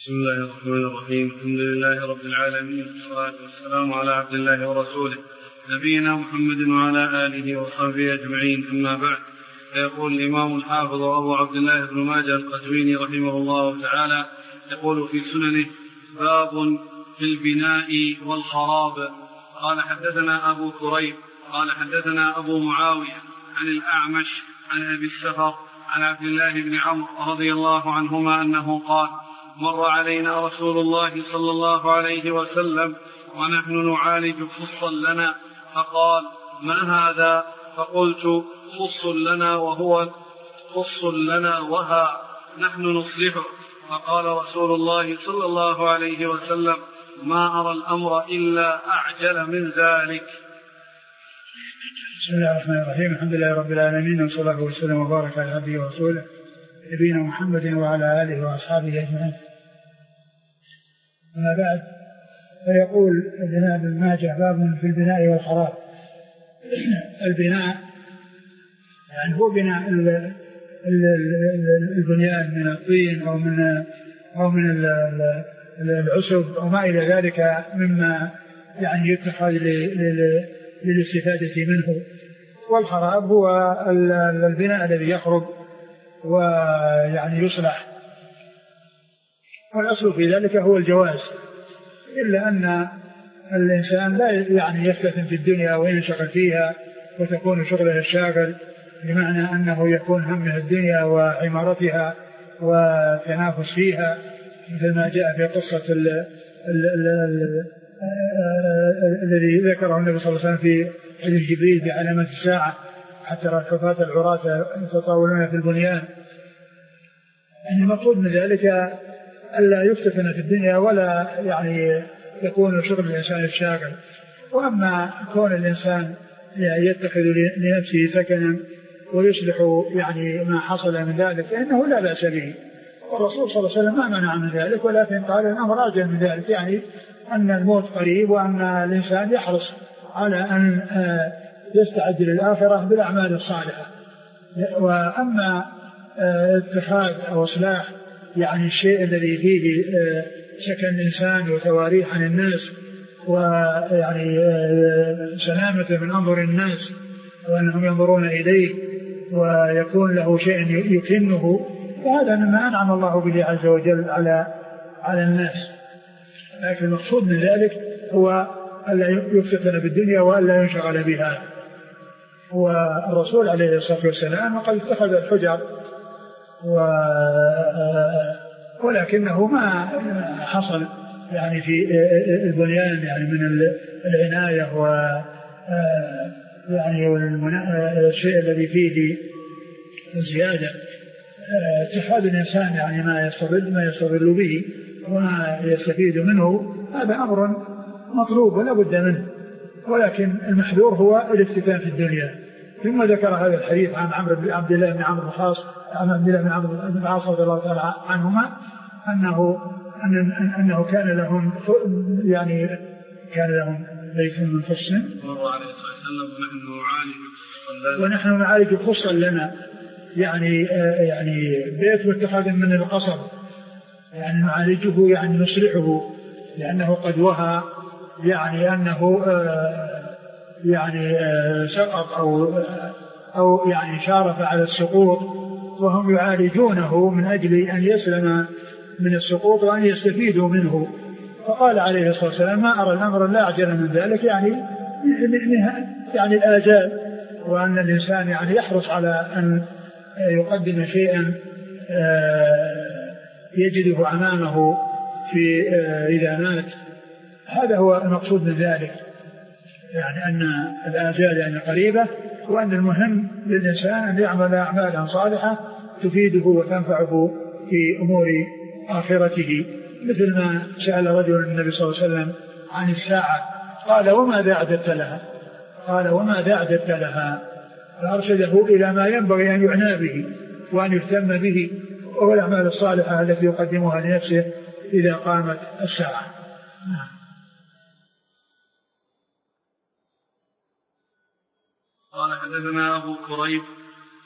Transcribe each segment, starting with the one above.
بسم الله الرحمن الرحيم. الحمد لله رب العالمين، والصلاة والسلام على عبد الله ورسوله نبينا محمد وعلى آله وصحبه أجمعين، أما بعد. فيقول الإمام الحافظ أبو عبد الله بن ماجه القزويني رحمه الله تعالى يقول في سننه: باب في البناء والخراب. قال حدثنا أبو كريب قال حدثنا أبو معاوية عن الأعمش عن أبي السفر عن عبد الله بن عمرو رضي الله عنهما أنه قال: مر علينا رسول الله صلى الله عليه وسلم ونحن نعالج خصا لنا، فقال: ما هذا؟ فقلت: خص لنا وها نحن نصلحه. فقال رسول الله صلى الله عليه وسلم: ما أرى الأمر إلا أعجل من ذلك. بسم الله الرحمن الرحيم. الحمد لله رب العالمين، والصلاة والسلام وبارك على عبده ورسوله نبينا محمد وعلى آله وأصحابه أجمعين. أما بعد، فيقول الإمام ابن ماجه: باب في البناء والخراب. البناء يعني هو بناء البنيان من الطين أو من العسب أو ما إلى ذلك مما يعني يتخذ للاستفادة منه. والخراب هو البناء الذي يخرب ويعني يصلح، والأصل في ذلك هو الجواز، إلا أن الإنسان لا يعني يفتتن في الدنيا وينشغل فيها وتكون شغله الشاغل، بمعنى أنه يكون همه الدنيا وعمارتها وتنافس فيها، مثل ما جاء في قصة الذي ذكره النبي صلى الله عليه وسلم في حديث جبريل بعلامة الساعة: حتى ركبات العراة يتطاولون في البنيان. يعني المقصود من ذلك ألا يفتتن في الدنيا ولا يعني يكون شغل الإنسان الشاغل. وأما كون الإنسان يتخذ لنفسه سكنا ويصلح يعني ما حصل من ذلك فإنه لا بأس به، والرسول صلى الله عليه وسلم ما منع من ذلك، ولكن قال الأمر أعجل من ذلك، يعني أن الموت قريب وأن الإنسان يحرص على أن يستعد للآخرة بالأعمال الصالحة. وأما اتخاذ أو إصلاح يعني الشيء الذي فيه سكن الإنسان وتواريح عن الناس ويعني سلامة من أنظر الناس وأنهم ينظرون إليه ويكون له شيء يكنه، وهذا مما أنعم الله به عز وجل على الناس. لكن المقصود من ذلك هو ألا يفتتن بالدنيا وألا ينشغل بها. والرسول عليه الصلاة والسلام قد اتخذ الحجر ولكنه ما حصل يعني في البنيان يعني من العناية و يعني الشيء الذي فيه زيادة اتخاذ الإنسان يعني ما يستظل به وما يستفيد منه، هذا أمر مطلوب ولا بد منه، ولكن المحذور هو الافتتان في الدنيا. ثم ذكر هذا الحديث عن عبد الله بن عمرو بن العاص رضي الله تعالى عنهما أنه كان لهم بيت من خص ونحن نعالج خصا لنا، يعني بيت متخذ من القصب، يعني نعالجه يعني نصلحه، لأنه قد وهى يعني أنه يعني سقط أو يعني شارف على السقوط، وهم يعالجونه من أجل أن يسلم من السقوط وأن يستفيدوا منه. فقال عليه الصلاة والسلام: ما أرى الأمر لا أعجل من ذلك، يعني الآجال، وأن الإنسان يعني يحرص على أن يقدم شيئا يجده أمامه في إذا مات. هذا هو المقصود من ذلك، يعني أن الآجال يعني قريبة، وأن المهم للإنسان أن يعمل أعمالا صالحة تفيده وتنفعه في أمور آخرته. مثل ما سأل رجل النبي صلى الله عليه وسلم عن الساعة، قال: وماذا أعددت لها؟ فأرشده إلى ما ينبغي أن يعنى به وأن يهتم به، وهو الأعمال الصالحة التي يقدمها لنفسه إذا قامت الساعة. قال حدثنا أبو كريب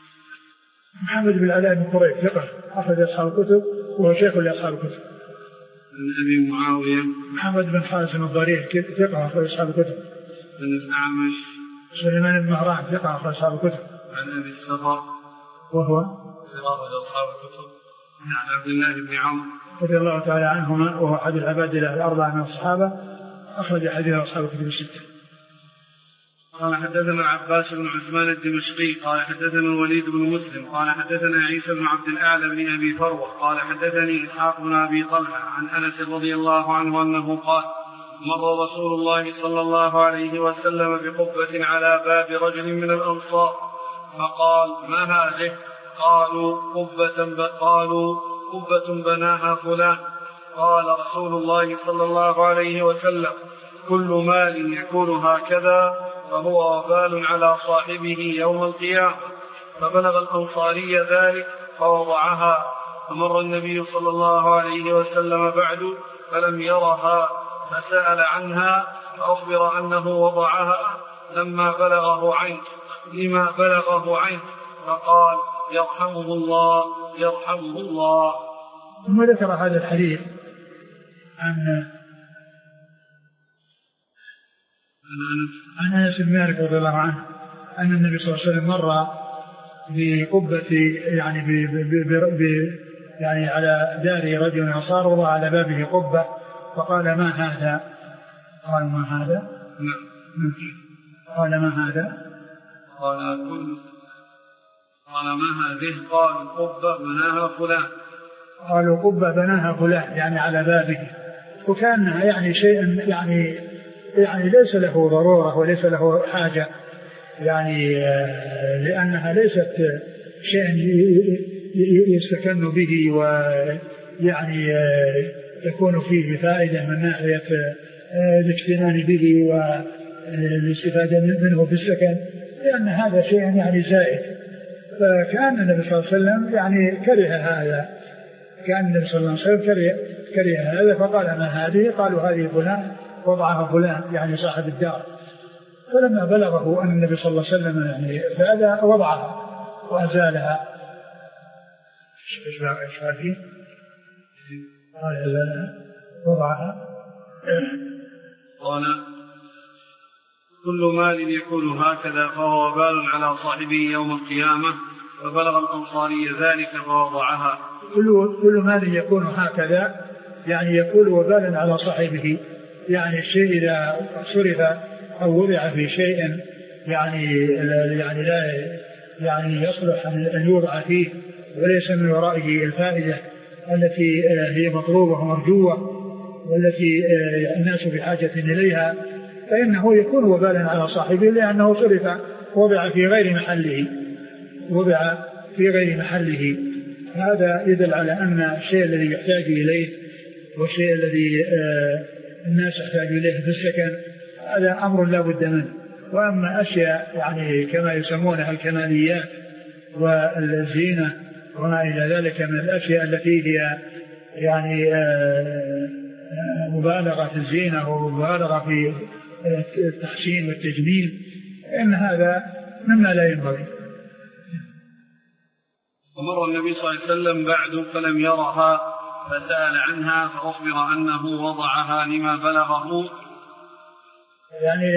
محمد بن علاء بن كريب ثقة أخرج أصحاب الكتب وهو شيخ لأصحاب الكتب. عن أبي معاوية محمد بن خالد الضرير ثقة أخرج أصحاب الكتب. عن الأعمش سليمان بن مهران ثقة أخرج أصحاب الكتب. عن أبي السفر وهو أخرج أصحاب الكتب. عن عبد الله بن عمرو رضي الله تعالى عنهما وهو أحد العبادلة الأربعة من الصحابة أخرج حديث أصحاب الكتب الستة. قال حدثنا عباس بن عثمان الدمشقي قال حدثنا الوليد بن مسلم قال حدثنا عيسى بن عبد الأعلى بن أبي فروة قال حدثني إسحاق بن أبي طلحة عن أنس رضي الله عنه أنه قال مر رسول الله صلى الله عليه وسلم بقبة على باب رجل من الأنصار فقال ما هذه؟ قالوا قبة بناها فلان. قال رسول الله صلى الله عليه وسلم كل مال يكون هكذا فهو وبال على صاحبه يوم القيامة. فبلغ الأنصاري ذلك فوضعها. فمر النبي صلى الله عليه وسلم بعد فلم يرها فسأل عنها فأخبر أنه وضعها لما بلغه عنه فقال يرحمه الله يرحمه الله. ثم ذكر هذا الحديث عن أنس بن مالك رضي الله عنه أن النبي صلى الله عليه وسلم مر بقبة يعني على دار رجل من الأنصار وضع على بابه قبة فقال ما هذا؟ قال ما هذا؟ قال ما هذا؟ قال ما هذه؟ قالوا قبة بناها فلان. قالوا قبة بناها فلان يعني على بابه. وكان يعني شيء يعني ليس له ضرورة وليس له حاجة يعني لأنها ليست شيء يستكن به ويعني يكون فيه فائدة من ناحية الاكتنان به والاستفادة منه في السكن لأن هذا شيء يعني زائد. فكان النبي صلى الله عليه وسلم يعني كره هذا. كان النبي صلى الله عليه وسلم كره هذا فقال ما هذه؟ قالوا هذه فلان وضعها فلان يعني صاحب الدار. فلما بلغه أن النبي صلى الله عليه وسلم يعني فهذا وضعها وأزالها. إيش هذه؟ قال أزالها وضعها. قال كل مال يكون هكذا فهو وبال على صاحبه يوم القيامة. فبلغ الأنصاري ذلك فوضعها. كل مال يكون هكذا يعني يكون وبالا على صاحبه يعني الشيء إذا صرف أو وضع في شيء يعني لا يعني يصلح أن يوضع فيه وليس من ورائه الفائدة التي هي مطلوبة ومرجوة والتي الناس بحاجة إليها فإنه يكون وبالا على صاحبه لأنه صرف وضع في غير محله. هذا يدل على أن الشيء الذي يحتاج إليه والشيء الذي الناس يحتاج إليه في السكن هذا أمر لا بد منه. وأما أشياء يعني كما يسمونها الكماليات والزينة وما إلى ذلك من الأشياء التي هي يعني مبالغة في الزينة ومبالغة في التحسين والتجميل إن هذا مما لا ينبغي. ومر النبي صلى الله عليه وسلم بعد فلم يرها فسأل عنها فأخبر أنه وضعها لما بلغه. يعني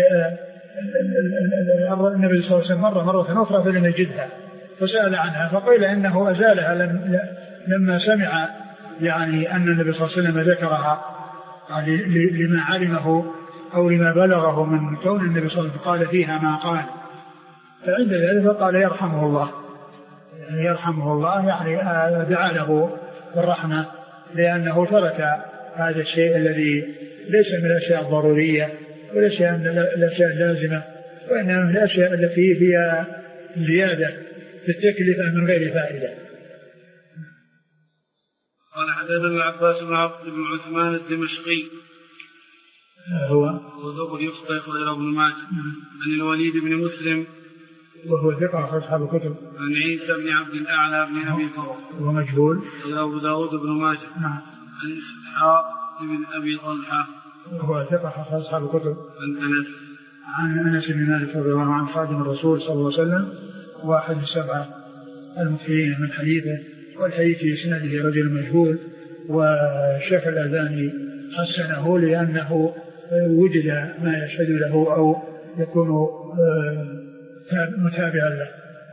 النبي صلى الله عليه وسلم مرة أخرى فلم يجدها فسأل عنها فقيل إنه أزالها لما سمع يعني أن النبي صلى الله عليه وسلم ذكرها يعني لما علمه أو لما بلغه من كون النبي صلى الله عليه وسلم قال فيها ما قال. فعند ذلك قال يرحمه الله يعني دعا له بالرحمة لأنه ترك هذا الشيء الذي ليس من الأشياء الضرورية وليس من الأشياء اللازمة وإنما من الأشياء التي هي زيادة في التكلفة من غير فائدة. قال حدثنا عباس بن عثمان الدمشقي هو وذكر يخطئ غير ابن ماجه عن الوليد بن مسلم وهو ثقة أصحاب الكتب عن عيسى بن عبد الأعلى بن أبي فروة وهو مجهول أبو داود بن ماجه عن إسحاق بن أبي طلحة وهو ثقة أصحاب الكتب عن أنس بن مالك رضي الله عنه خادم الرسول صلى الله عليه وسلم واحد السبعة المكثرين من حديثه والحديث في سنده رجل مجهول والشيخ الألباني حسنه لأنه وجد ما يشهد له أو يكون متابعا له.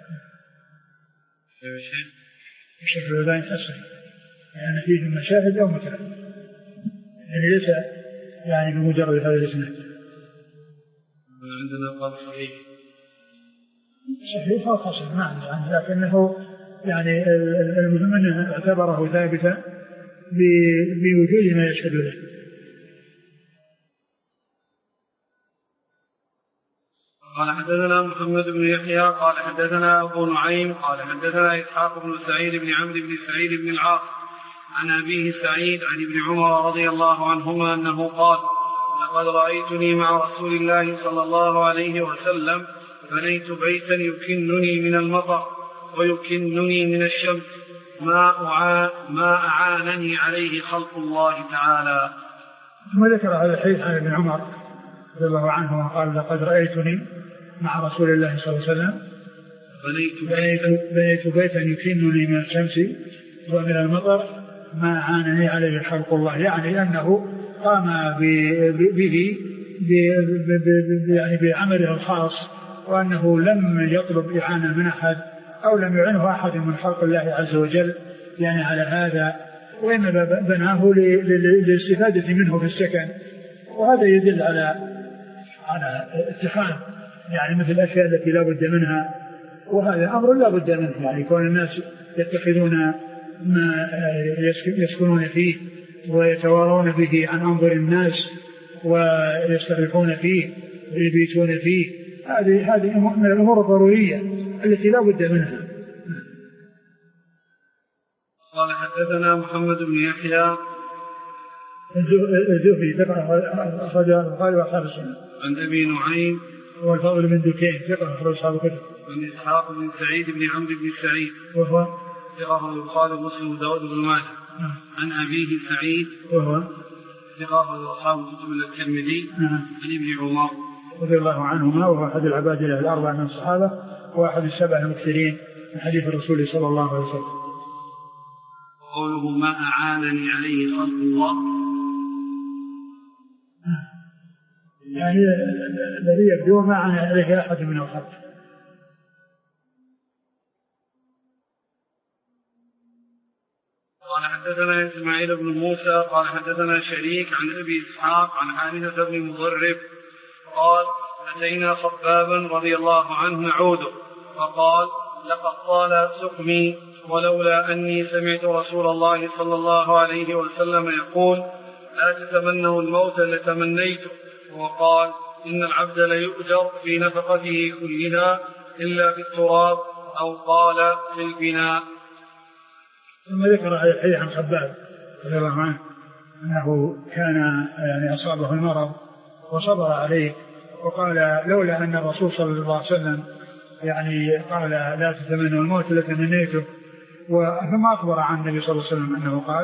الشيخ الألباني حسن يعني فيه مشاهد أو متابعة، يعني ليس يعني بمجرد هذا الاسم. عندنا قال صحيح أو حسن نعم، لكنه يعني المهم أنه اعتبره ثابتا بوجود ما يشهد له. قال حدثنا محمد بن يحيى قال حدثنا أبو نعيم قال حدثنا إسحاق بن سعيد بن عمرو بن سعيد بن العاص عن أبيه سعيد عن ابن عمر رضي الله عنهما أنه قال: لقد رأيتني مع رسول الله صلى الله عليه وسلم بنيت بيتا يكنني من المطر ويكنني من الشمس ما أعانني عليه خلق الله تعالى. ثم ذكر هذا الحديث عن ابن عمر رضي الله عنه قال: لقد رأيتني مع رسول الله صلى الله عليه وسلم بنيت بيتا يكنني من الشمس ومن المطر ما أعانني عليه خلق الله، يعني أنه قام به يعني بعمله الخاص، وأنه لم يطلب إعانة من أحد أو لم يعنه أحد من خلق الله عز وجل يعني على هذا، وإنما بناه للاستفادة منه في السكن. وهذا يدل على اتخاذ يعني مثل الأشياء التي لا بد منها، وهذا أمر لا بد منه، يعني كون الناس يتخذون ما يسكنون فيه ويتوارون به عن أنظر الناس ويستريحون فيه ويبيتون فيه، هذه من الأمور الضرورية التي لا بد منها. قال حدثنا محمد بن يحيى الزهري أخرج البخاري وأصحاب السنة. عن أبي نعيم والفضل بن دكين ثقة أخرج أصحاب الكتب. عن إسحاق بن سعيد بن عمرو بن سعيد وهو ثقة البخاري ومسلم وداود بن ماجه. عن أبيه سعيد وهو ثقة أصحاب الكتب الترمذي. عن ابن عمر رضي الله عنهما وهو أحد العباد الأربعة من الصحابة وأحد السبع المكثرين من حديث الرسول صلى الله عليه وسلم. قوله ما أعانني عليه خلق الله، يعني الذي يبدو ما أعان عليه أحد من الخلق. قال حدثنا إسماعيل بن موسى قال حدثنا شريك عن أبي إسحاق عن حارثة بن مضرب قال: أتينا خبابا رضي الله عنه نعوده فقال: لقد طال سقمي ولولا أني سمعت رسول الله صلى الله عليه وسلم يقول: لا تتمنوا الموت لتمنيته. وقال: إن العبد ليؤجر في نفقته كلها إلا في التراب، أو قال في البناء. ثم ذكر هذا الحديث عن خباب رضي الله عنه أنه كان يعني أصابه المرض وصبر عليه، وقال: لولا أن الرسول صلى الله عليه وسلم يعني قال لا تتمنوا الموت لتمنيته. ثم أخبر عن النبي صلى الله عليه وسلم أنه قال: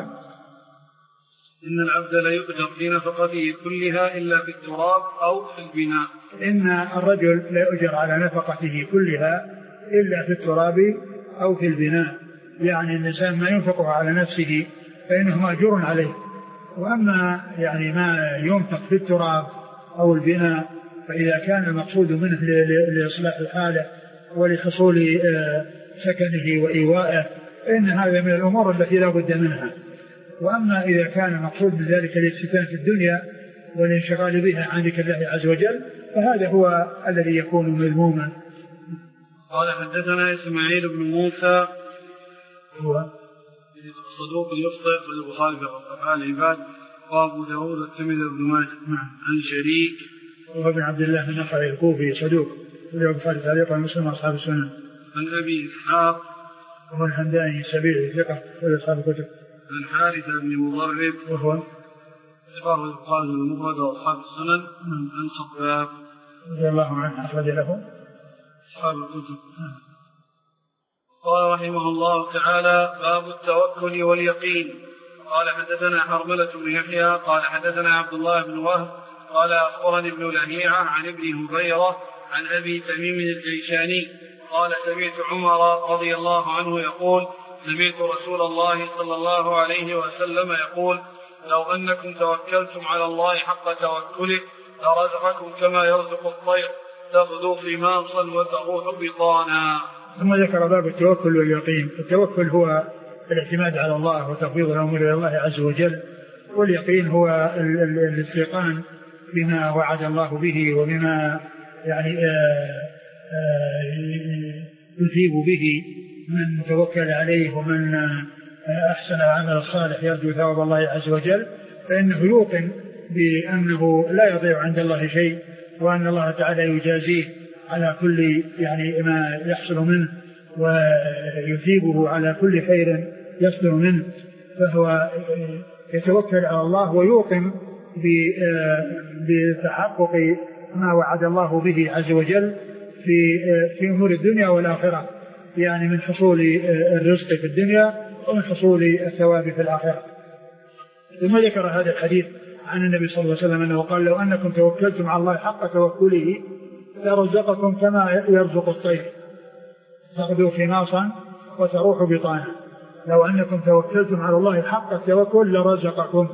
إن العبد لا يؤجر في نفقته كلها إلا في التراب أو في البناء. إن الرجل لا يؤجر على نفقته كلها إلا في التراب أو في البناء، يعني الإنسان ما ينفقه على نفسه فإنه مأجور عليه، وأما يعني ما ينفق في التراب أو البناء فإذا كان المقصود منه لإصلاح الحالة ولحصول سكنه وإيوائه فإن هذا من الأمور التي لا بد منها. وأما إذا كان المقصود من ذلك الاستفادة في الدنيا والانشغال بها عن ذكر الله عز وجل فهذا هو الذي يكون مذموما. قال حدثنا إسماعيل بن موسى هو صدوق يخطئ والبخاري في أفعال العباد وأبو داود والترمذي بن ماجه. عن شريك وهو بن عبد الله النخعي الكوفي صدوق وله البخاري تعليقا ومسلم وأصحاب السنن. عن أبي إسحاق وهو الحمداني سبيعي ثقة وله أصحاب الكتب. عن حارثة بن مضرب وهو ثقة البخاري المفرد وأصحاب السنن. عن خباب رضي الله عنه أخرج له أصحاب الكتب. قال رحمه الله تعالى: باب التوكل واليقين. قال حدثنا حرملة بن يحيى قال حدثنا عبد الله بن وهب قال أخبرني ابن لهيعة عن ابن هبيرة عن أبي تميم الجيشاني قال: سمعت عمر رضي الله عنه يقول: سمعت رسول الله صلى الله عليه وسلم يقول لو أنكم توكلتم على الله حق توكله لرزقكم كما يرزق الطير تغدو خماصا وتروح بطانا. ثم ذكر باب التوكل واليقين. التوكل هو الاعتماد على الله وتفويض الأمور إلى الله عز وجل، واليقين هو الاستيقان بما وعد الله به وبما يعني يثيب به من توكل عليه ومن أحسن العمل الصالح يرجو ثواب الله عز وجل، فإنه يوقن بأنه لا يضيع عند الله شيء، وأن الله تعالى يجازيه على كل يعني ما يحصل منه ويثيبه على كل خير يصدر منه. فهو يتوكل على الله ويوقن بتحقق ما وعد الله به عز وجل في أمور الدنيا والآخرة، يعني من حصول الرزق في الدنيا ومن حصول الثواب في الآخرة. ثم ذكر هذا الحديث عن النبي صلى الله عليه وسلم أنه قال لو أنكم توكلتم على الله حق توكله لرزقكم كما يرزق الطير تغدو خماصا وتروح بطانا. لو أنكم توكلتم على الله حق التوكل لرزقكم.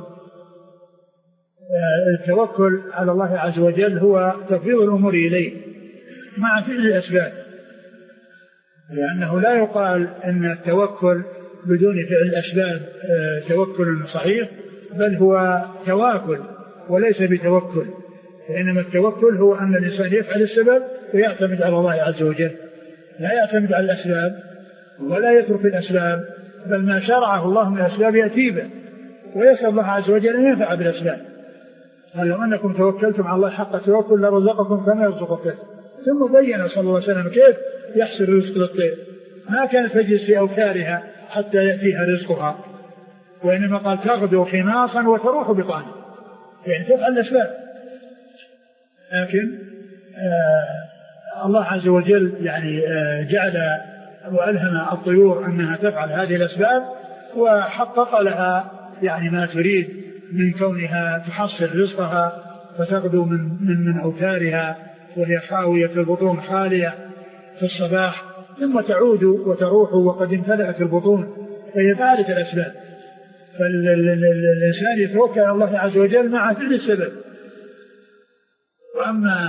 التوكل على الله عز وجل هو تفويض الأمور إليه مع فعل الأسباب، لأنه لا يقال أن التوكل بدون فعل الأسباب توكل صحيح، بل هو تواكل وليس بتوكل. فإنما التوكل هو أن الإنسان يفعل السبب ويعتمد على الله عز وجل، لا يعتمد على الأسباب ولا يترك الأسباب، بل ما شرعه الله من الأسباب يأتي به ويسأل الله عز وجل أن ينفع بالأسباب. قال لو أنكم توكلتم على الله حق التوكل لرزقكم كما يرزق الطير. ثم بين صلى الله عليه وسلم كيف يحصل رزق للطير، ما كانت تجلس في أوكارها حتى يأتيها رزقها، وإنما قال تغدو خماصا وتروح بطانا، يعني تفعل الأسباب. لكن الله عز وجل يعني جعل وألهم الطيور أنها تفعل هذه الأسباب، وحقق لها يعني ما تريد من كونها تحصل رزقها فتغدو من أوتارها وهي خاوية البطون خالية في الصباح، ثم تعود وتروح وقد امتلأت البطون، فهي فعلت الأسباب. فالإنسان يتوكل على الله عز وجل مع فعل السبب. وأما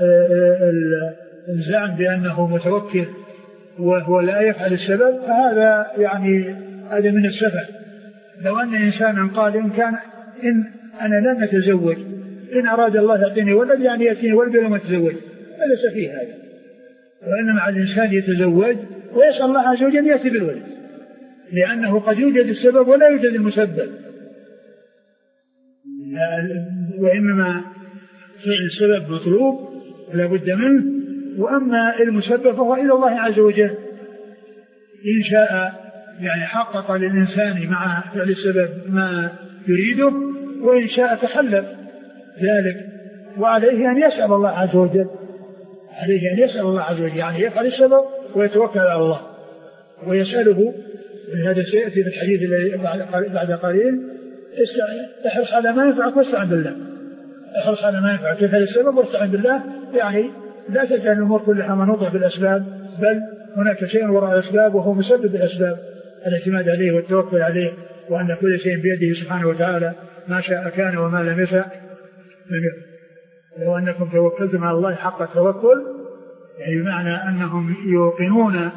الزعم بأنه متوكل وهو لا يفعل السبب فهذا يعني هذا من السفه. لو أن إنسانا قال إن أنا لن أتزوج، إن أراد الله يعطيني ولد يعني يأتيني ولد ولم أتزوج، فليس فيه هذا. وإنما الإنسان يتزوج ويسأل الله عز وجل يأتي بالولد، لأنه قد يوجد السبب ولا يوجد المسبب. وإنما فعل السبب مطلوب لا بد منه، وأما المسبب فهو إلى الله عز وجل. إن شاء يعني حقق للإنسان مع فعل السبب ما يريده، وإن شاء تخلف ذلك. وعليه أن يسأل الله عز وجل، عليه أن يسأل الله عز وجل، يعني يفعل السبب ويتوكل على الله ويسأله. هذا سيأتي في الحديث الذي بعد قليل: احرص على ما ينفعك واستعن بالله. احرص على ما ينفعك، افعل السبب واستعن بالله، يعني لا تجعل الأمور كلها منوطة بالأسباب، بل هناك شيء وراء الأسباب وهو مسبب الأسباب، الاعتماد عليه والتوكل عليه، وأن كل شيء بيده سبحانه وتعالى، ما شاء كان وما لم يشاء لم يكن. لو أنكم توكلتم على الله حق التوكل، يعني بمعنى أنهم يوقنون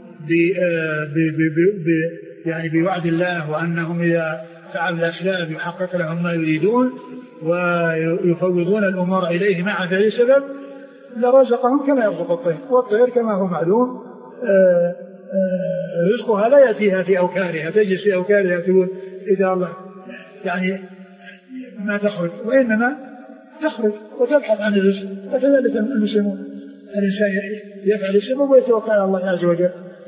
يعني بوعد الله، وأنهم إذا فعلوا الأسباب يحقق لهم ما يريدون، ويفوضون الأمور إليه مع فعل السبب، لرزقهم كما يرزق الطير. والطير كما هو معلوم رزقها لا يأتيها في أوكارها، تجلس في أوكارها تقول إذا الله يعني ما تخرج، وإنما تخرج وتبحث عن الرزق. فكذلك المسلمون، الإنسان يفعل السبب ويتوكل على الله عز وجل.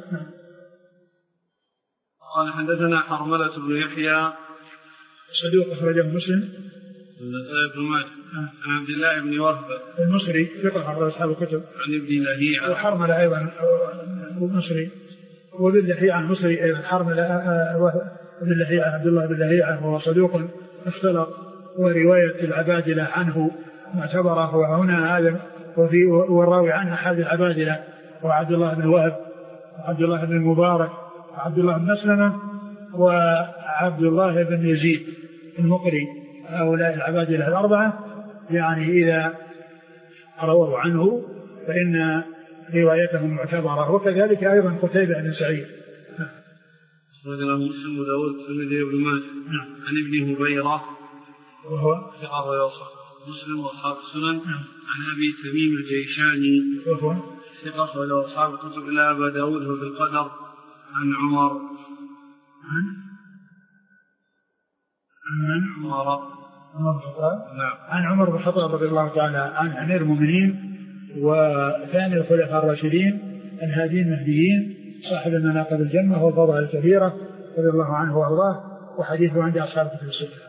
قال حدثنا حرملة بن يحيى صدوق أخرجه مسلم بن ماجه عن عبد الله بن وهب المصري ثقة أخرج أصحاب الكتب عن ابن لهيعة، وحرملة أيضا مصري، وابن لهيعة المصري أيضا. حرملة ابن لهيعة عبد الله بن لهيعة وهو صدوق اختلط، ورواية العبادلة عنه معتبرة. وهنا هذا والراوي عنه أحد العبادلة وعبد الله بن وهب وعبد الله بن المبارك عبد الله بن مسلمة وعبد الله بن يزيد المقري. هؤلاء العبادلة الأربعة يعني إذا رووا عنه فإن روايتهم معتبرة. وكذلك أيضا قتيبة بن سعيد. رجل مسلم وداود الترمذي وابن ماجه عن ابن هبيرة وهو ثقة ويوصف مسلم وأصحاب السنن عن أبي تميم الجيشاني وهو ثقة وله أصحاب الكتب إلا أبا داود هو بالقدر عن عمر عن عمر بن الخطاب رضي الله تعالى عن أمير المؤمنين وثاني الخلفاء الراشدين الهادين المهديين صاحب المناقب الجنة والفضائل الكبيرة رضي الله عنه وارضاه. وحديثه عند أصحاب الكتب الستة.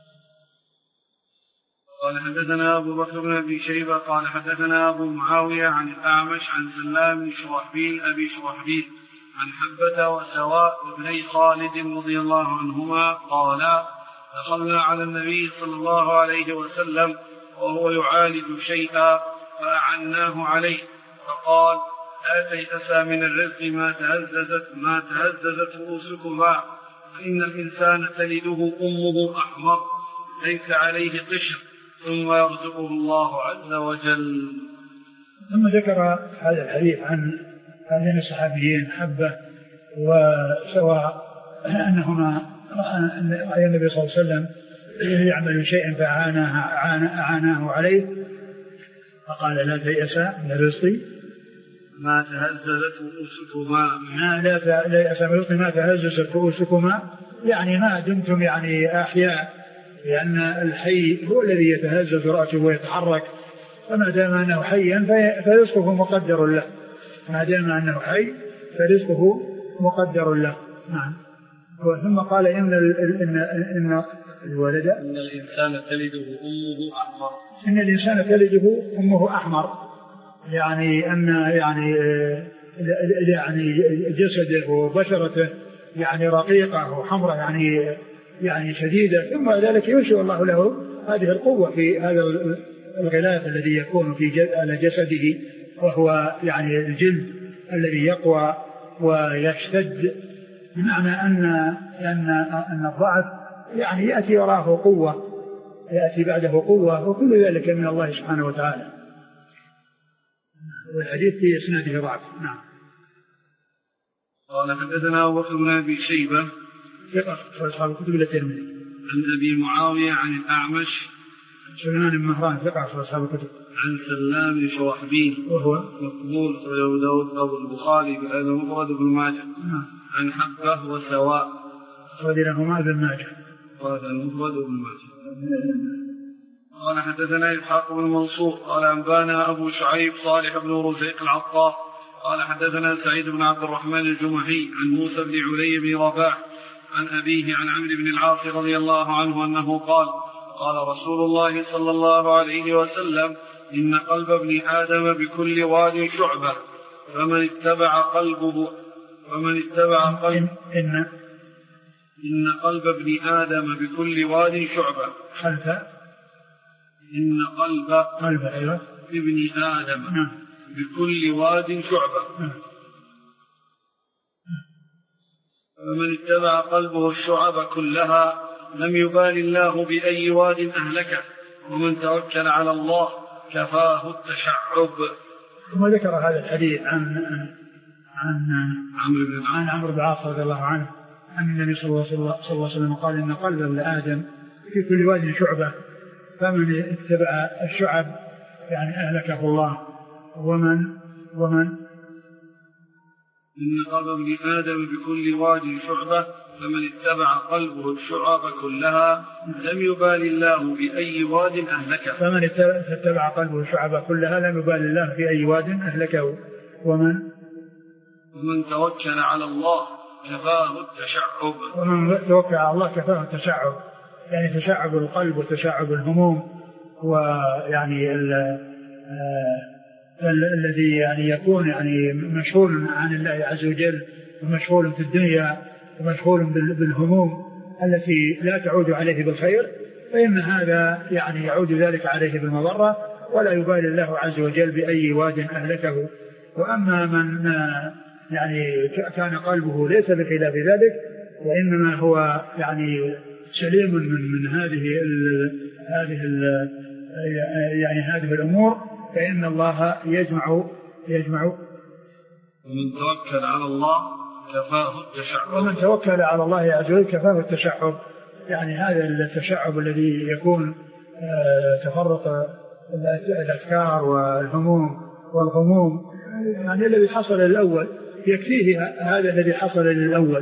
قال حدثنا أبو بكر بن أبي شيبة قال حدثنا أبو معاوية عن الأعمش عن سلام بن شرحبيل أبي شرحبيل عن حبة وسواء وابني خالد رضي الله عنهما قالا دخلنا على النبي صلى الله عليه وسلم وهو يعالج شيئا فأعناه عليه فقال لا تيأسا من الرزق ما تهززت رؤوسكما فإن الإنسان تلده أمه أحمر ليس عليه قشر ثم يرزقه الله عز وجل. ثم ذكر هذا الحديث عن هذين الصحابيين حبة وسواء أنهما رأى النبي صلى الله عليه وسلم يعمل شيئا فأعاناه عليه فقال لا تيأسا من الرزق ما تهززت رؤوسكما لا يأسا من الرزق ما تهززت رؤوسكما يعني ما دمتم يعني أحياء لأن الحي هو الذي يتهزز رأسه ويتحرك فما دام أنه حيا فرزقه مقدر له ما دام أنه حي فرزقه مقدر له. نعم. ثم قال إن الولد إن الإنسان تلده أمه أحمر إن الإنسان تلده أمه أحمر يعني أن يعني جسده وبشرته يعني رقيقة وحمرة يعني شديدة ثم ذلك ينشئ الله له هذه القوة في هذا الغلاف الذي يكون على جسده وهو يعني الجلد الذي يقوى ويشتد بمعنى أن الضعف يعني يأتي وراءه قوة يأتي بعده قوة وكل ذلك من الله سبحانه وتعالى. والحديث في إسناده ضعف. نعم. قال حدثنا أبو بكر بن أبي شيبة ثقة أصحاب الكتب الترمذي عن أبي معاوية عن الأعمش سليمان بن مهران ثقة أصحاب الكتب عن سلام بن شرحبيل وهو مقبول أبو داود أبو البخاري بهذا مفرد بن ماجه عن حبة وسواء أخرج لهما ابن ماجه وهذا المفرد بن ماجه. قال حدثنا إسحاق بن منصور قال أنبانا أبو شعيب صالح بن رزيق العطار قال حدثنا سعيد بن عبد الرحمن الجمحي عن موسى بن علي بن رباح عن أبيه عن عمرو بن العاص رضي الله عنه أنه قال قال رسول الله صلى الله عليه وسلم إن قلب ابن آدم بكل واد شعبة فمن اتبع قلب إن قلب ابن آدم بكل واد شعبة إن قلب ابن آدم بكل واد شعبة فمن اتبع قلبه الشعب كلها لم يبال الله بأي واد أهلكه ومن توكل على الله كفاه التشعب. ثم ذكر هذا الحديث عن عمرو بن العاص رضي الله عنه أن النبي صلى الله عليه وسلم قال إن قلب ابن آدم في كل واد شعبة فمن اتبع الشعب يعني أهلكه الله ومن إن قلب ابن آدم بكل واد شعبة فمن اتبع قلبه الشعب كلها لم يبال الله بأي واد أهلكه. فمن اتبع قلبه الشعب كلها لم يبال الله بأي واد أهلكه. ومن توكل على الله كفاه التشعب. ومن توكل على الله كفاه التشعب يعني تشعب القلب وتشعب الهموم ويعني الذي يعني يكون يعني مشغول عن الله عز وجل ومشغول في الدنيا ومشغول بالهموم التي لا تعود عليه بالخير فإن هذا يعني يعود ذلك عليه بالمضرة ولا يبالي الله عز وجل بأي واد أهلكه. وأما من يعني كان قلبه ليس بخلاف ذلك، وإنما هو يعني سليم من هذه الأمور، فإن الله يجمع. ومن توكل على الله كفاه التشعب. ومن توكل على الله عز وجل كفاه التشعب. يعني هذا التشعب الذي يكون تفرق الأفكار والهموم والغموم، يعني الذي حصل للأول يكفيه هذا الذي حصل للأول.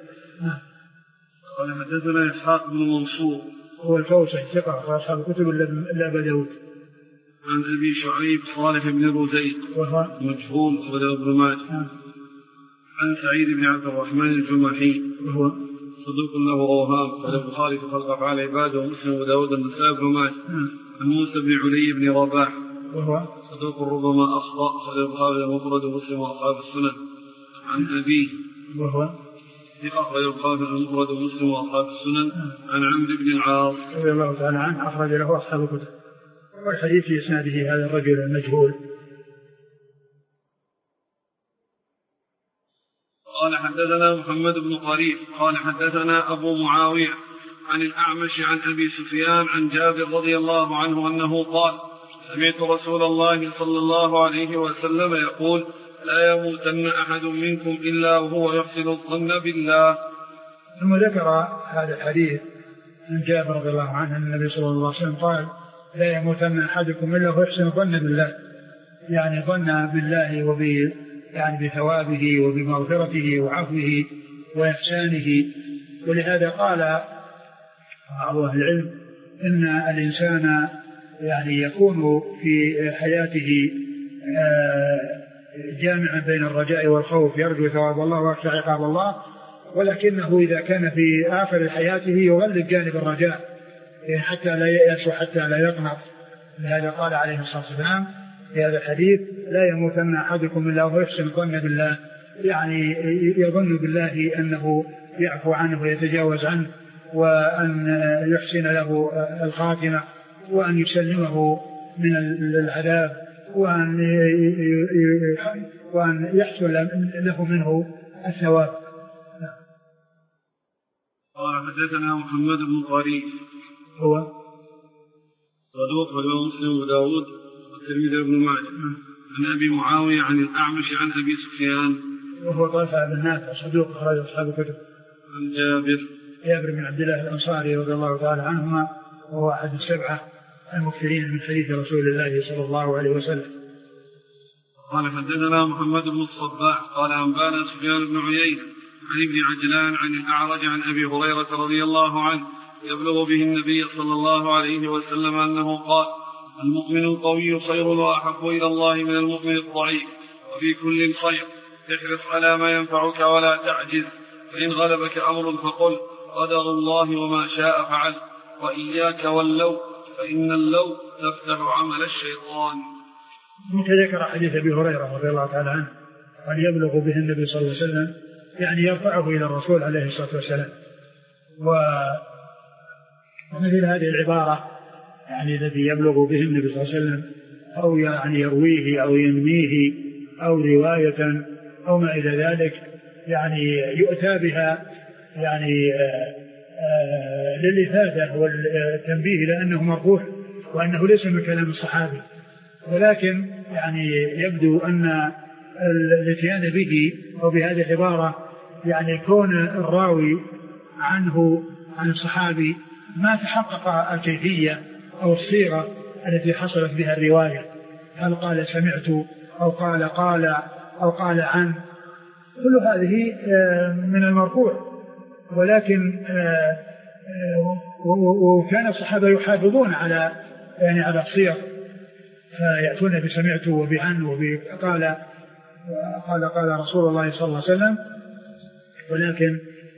قال حدثنا إسحاق بن منصور هو الفوسي ثقة وأصحاب الكتب إلا أبا داود. عن أبي شعيب صالح بن رزيق وهو مجهول أخرجه ابن ماجه. عن سعيد بن عبد الرحمن الجمحي وهو صدوق له أوهام أخرجه البخاري في خلق أفعال عباده ومسلم وداود النسائي وابن ماجه. عن موسى بن علي بن رباح وهو صدوق ربما أخطأ أخرجه البخاري المفرد ومسلم وأصحاب السنن. عن أبيه وهو أخرج البخاري المفرد ومسلم وأصحاب السنن. عن عمرو بن العاص رضي الله تعالى عنه أخرج له أصحاب الكتب. والحديث في إسناده هذا الرجل المجهول. قال حدثنا محمد بن قريب قال حدثنا أبو معاوية عن الأعمش عن أبي سفيان عن جابر رضي الله عنه أنه قال سمعت رسول الله صلى الله عليه وسلم يقول لا يموتن أحد منكم إلا وهو يحسن الظن بالله. ثم ذكر هذا الحديث عن جابر رضي الله عنه أن النبي صلى الله عليه وسلم قال لا يموتن أحدكم إلا وهو يحسن الظن بالله، يعني ظن بالله يعني بثوابه وبمغفرته وعفوه وإحسانه. ولهذا قال بعض أهل العلم إن الإنسان يعني يكون في حياته جامعا بين الرجاء والخوف، يرجو ثواب الله ويخشى عقاب الله، ولكنه إذا كان في آخر حياته يغلب جانب الرجاء حتى لا ييأس وحتى لا يقنط. لهذا قال عليه الصلاة والسلام في هذا الحديث لا يموتن أحدكم إلا وهو يحسن الظن بالله، يعني يظن بالله أنه يعفو عنه ويتجاوز عنه، وأن يحسن له الخاتمة، وأن يسلمه من العذاب، وأن يحصل له منه الثواب. قال حدثنا محمد بن قريب هو صدوق رواه مسلم وداود والترمذي وابن ماجه. عن أبي معاوية عن الأعمش عن أبي سفيان وهو طلحة بن نافع صدوق أخرج أصحاب الكتب. عن جابر بن عبد الله الأنصاري رضي الله تعالى عنهما وهو أحد السبعة المكثرين من حديث رسول الله صلى الله عليه وسلم. قال حدثنا محمد بن الصباح قال أنبانا سفيان بن عيينة عن ابن عجلان عن الأعرج عن أبي هريرة رضي الله عنه يبلغ به النبي صلى الله عليه وسلم أنه قال المؤمن القوي خير وأحب إلى الله من المؤمن الضعيف، وفي كل خير احرص على ما ينفعك ولا تعجز، فإن غلبك أمر فقل قدر الله وما شاء فعل، وإياك واللو فإن اللو تفتح عمل الشيطان. ذكر حديث أبي هريرة رضي الله تعالى عنه أن يبلغ به النبي صلى الله عليه وسلم، يعني يرفعه إلى الرسول عليه الصلاة والسلام. ومثل هذه العبارة يعني الذي يبلغ به النبي صلى الله عليه وسلم أو يعني يرويه أو ينميه أو رواية أو ما إلى ذلك، يعني يؤتى بها يعني للإفادة والتنبيه لأنه مرفوع وأنه ليس من كلام الصحابي، ولكن يعني يبدو أن الاتيان به أو بهذه العبارة يعني كون الراوي عنه عن الصحابي ما تحقق الكيفية أو الصيغة التي حصلت بها الرواية، هل قال سمعت أو قال أو قال عن، كل هذه من المرفوع، ولكن وكان الصحابة يحافظون على يعني على الصيغ، فيأتون بسمعت وبعن وبقال قال رسول الله صلى الله عليه وسلم. ولكن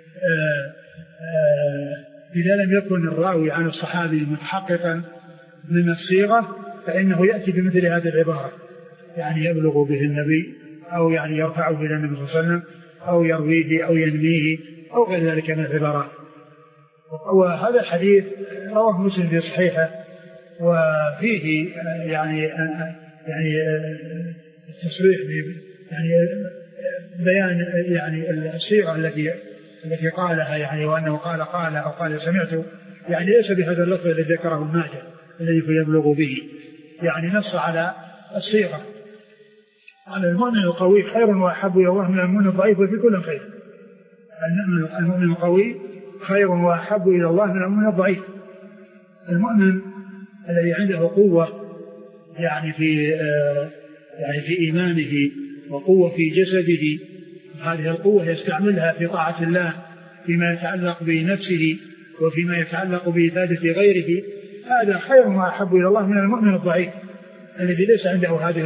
إذا لم يكن الراوي عن الصحابي متحققا من الصيغة فإنه يأتي بمثل هذه العبارة، يعني يبلغ به النبي أو يعني يرفعه إلى النبي صلى الله عليه وسلم أو يرويه أو ينميه أو غير ذلك من العبارات. وهذا الحديث رواه مسلم في صحيحه، وفيه يعني التصريح يعني بيان يعني الصيغة التي قالها يعني وأنه قال أو قال سمعت، يعني ليس بهذا اللفظ الذي ذكره الماجد الذي يبلغ به، يعني نص على الصيغة. على المؤمن القوي خير وأحب إلى الله من المؤمن الضعيف وفي كل خير. المؤمن القوي خير وأحب إلى الله من المؤمن الضعيف. المؤمن الذي عنده قوة يعني في إيمانه وقوة في جسده، هذه القوة يستعملها في طاعة الله فيما يتعلق بنفسه وفيما يتعلق بإفادة غيره، هذا خير وأحب إلى الله من المؤمن الضعيف الذي ليس عنده هذه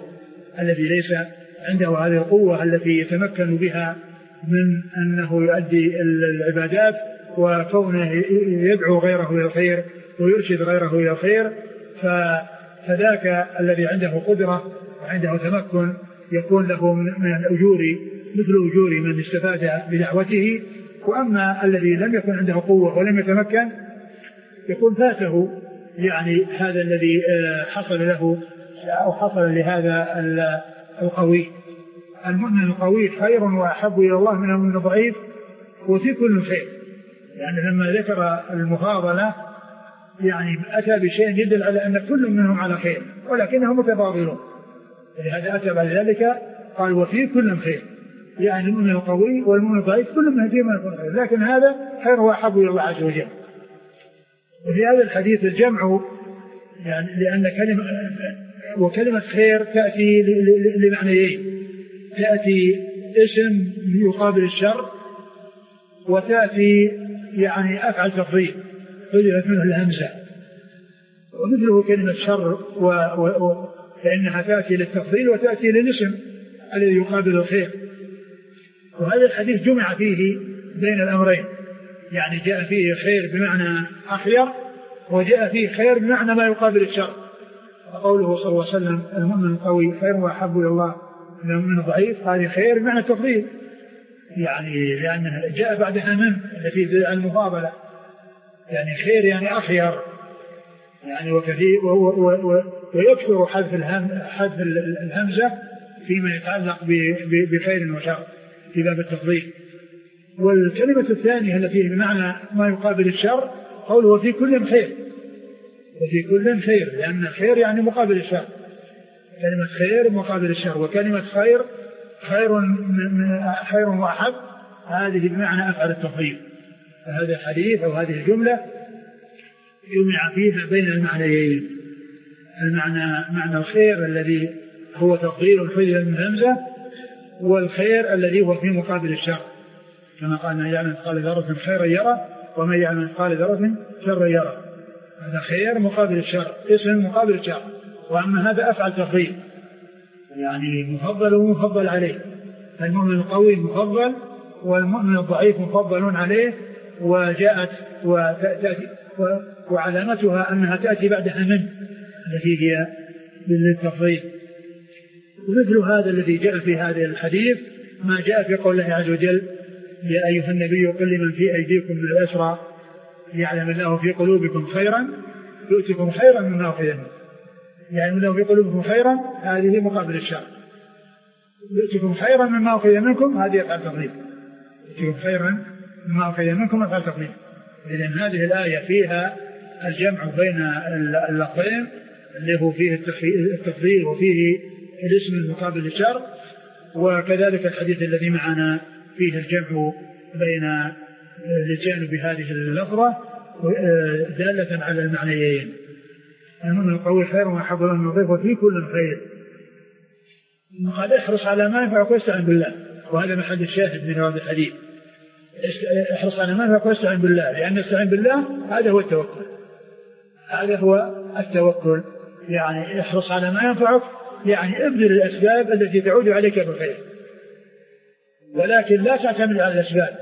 القوة التي يتمكن بها من أنه يؤدي العبادات وكونه يدعو غيره إلى الخير ويرشد غيره إلى الخير. فذاك الذي عنده قدرة وعنده تمكن يكون له من الأجور مثل أجور من استفاد بدعوته. وأما الذي لم يكن عنده قوة ولم يتمكن يكون فاته يعني هذا الذي حصل له أو حصل لهذا القوي. المؤمن القوي خير وأحب إلى الله من المؤمن الضعيف وفي كل خير. يعني لما ذكر المفاضلة يعني أتى بشيء يدل على أن كل منهم على خير ولكنهم متفاضلون، لهذا أتى بعد ذلك قال وفي كل خير، يعني المؤمن القوي والمؤمن الضعيف كل من فيما يكون خير، لكن هذا خير وأحب إلى الله عز وجل. وفي هذا الحديث الجمع يعني لأن كلمة خير تأتي لمعنيين، تأتي اسم يقابل الشر وتأتي يعني أفعل تفضيل حذفت منه الهمزة، ومثله كلمة شر فإنها تأتي للتفضيل وتأتي للاسم الذي يقابل الخير. وهذا الحديث جمع فيه بين الأمرين، يعني جاء فيه خير بمعنى أخير وجاء فيه خير بمعنى ما يقابل الشر. وقوله صلى الله عليه وسلم المؤمن القوي خير وأحب إلى الله من المؤمن الضعيف، هذه خير بمعنى التفضيل، يعني لأنها جاء بعدها من التي المفاضلة، يعني خير يعني أخير يعني وكثير ويكثر حذف الهمزة فيما يتعلق بخير وشر في باب التفضيل. والكلمة الثانية التي بمعنى ما يقابل الشر قوله وفي كل خير، وفي كل خير لأن الخير يعني مقابل الشر، كلمة خير مقابل الشر، وكلمة خير وأحب هذه بمعنى أفعل التفضيل. فهذا الحديث أو هذه الجملة يجمع فيها بين المعنيين، معنى الخير الذي هو تفضيل الحذف من همزة، والخير الذي هو في مقابل الشر، كما قال من يعمل مثقال ذرة خيرا يرى ومن يعمل مثقال ذرة شرا يرى. هذا خير مقابل الشر، اسم مقابل الشر. وأما هذا أفعل تفضيل يعني مفضل ومفضل عليه، المؤمن القوي مفضل والمؤمن الضعيف مفضل عليه، وجاءت وتأتي وعلامتها أنها تأتي بعدها من التي هي للتفضيل. ومثل هذا الذي جاء في هذا الحديث ما جاء في قول الله عز وجل يا أيها النبي قل لمن في أيديكم من الأسرى يعلم الله في قلوبكم خيرا يؤتكم خيرا مما أخذ منكم، يعني الله في قلوبكم خيرا هذه مقابل الشر، يؤتكم خيرا مما أخذ منكم هذه أفعل تفضيل، يؤتكم خيرا مما أخذ منكم أفعل تفضيل. إذن هذه الآية فيها الجمع بين اللفظين اللي هو فيه التفضيل وفيه الاسم المقابل للشر، وكذلك الحديث الذي معنا فيه الجمع بين الجانب بهذه اللفظة دالة على المعنيين. المؤمن القوي خير وأحب إلى الله من الضعيف وفي كل خير. قال احرص على ما ينفعك واستعن بالله، وهذا محل الشاهد من هذا الحديث، احرص على ما ينفعك واستعن بالله، لأن استعن بالله هذا هو التوكل، هذا هو التوكل، يعني احرص على ما ينفعك يعني ابذل الأسباب التي تعود عليك بالخير، ولكن لا تعتمد على الأسباب،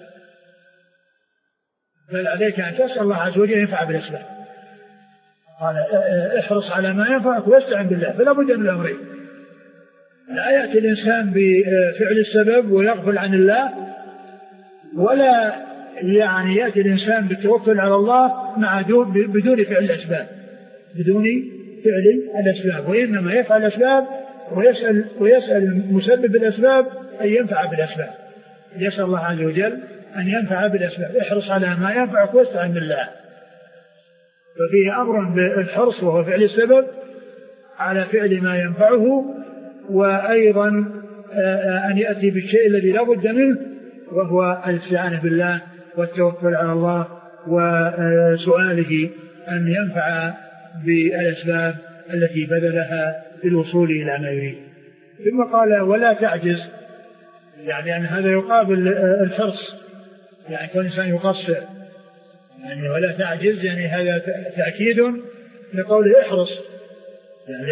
بل عليك أن تسأل الله عز وجل ينفع بالأسباب. قال احرص على ما ينفعك واستعن بالله، فلا بد من الأمرين، لا يأتي الإنسان بفعل السبب ويغفل عن الله، ولا يعني يأتي الإنسان بالتوكل على الله بدون فعل الأسباب، بدون فعل الأسباب، وإنما يفعل الأسباب ويسأل مسبب الأسباب أن ينفع بالأسباب، يسأل الله عز وجل أن ينفع بالأسباب، احرص على ما ينفعك واستعن بالله. ففيه أمر بالحرص وهو فعل السبب على فعل ما ينفعه، وأيضا أن يأتي بالشيء الذي لا بد منه وهو الاستعانة بالله والتوكل على الله وسؤاله أن ينفع بالأسباب التي بذلها للوصول إلى ما يريد. ثم قال ولا تعجز، يعني أن هذا يقابل الحرص، يعني كل إنسان يقصر، يعني ولا تعجز يعني هذا تأكيد لقوله احرص، يعني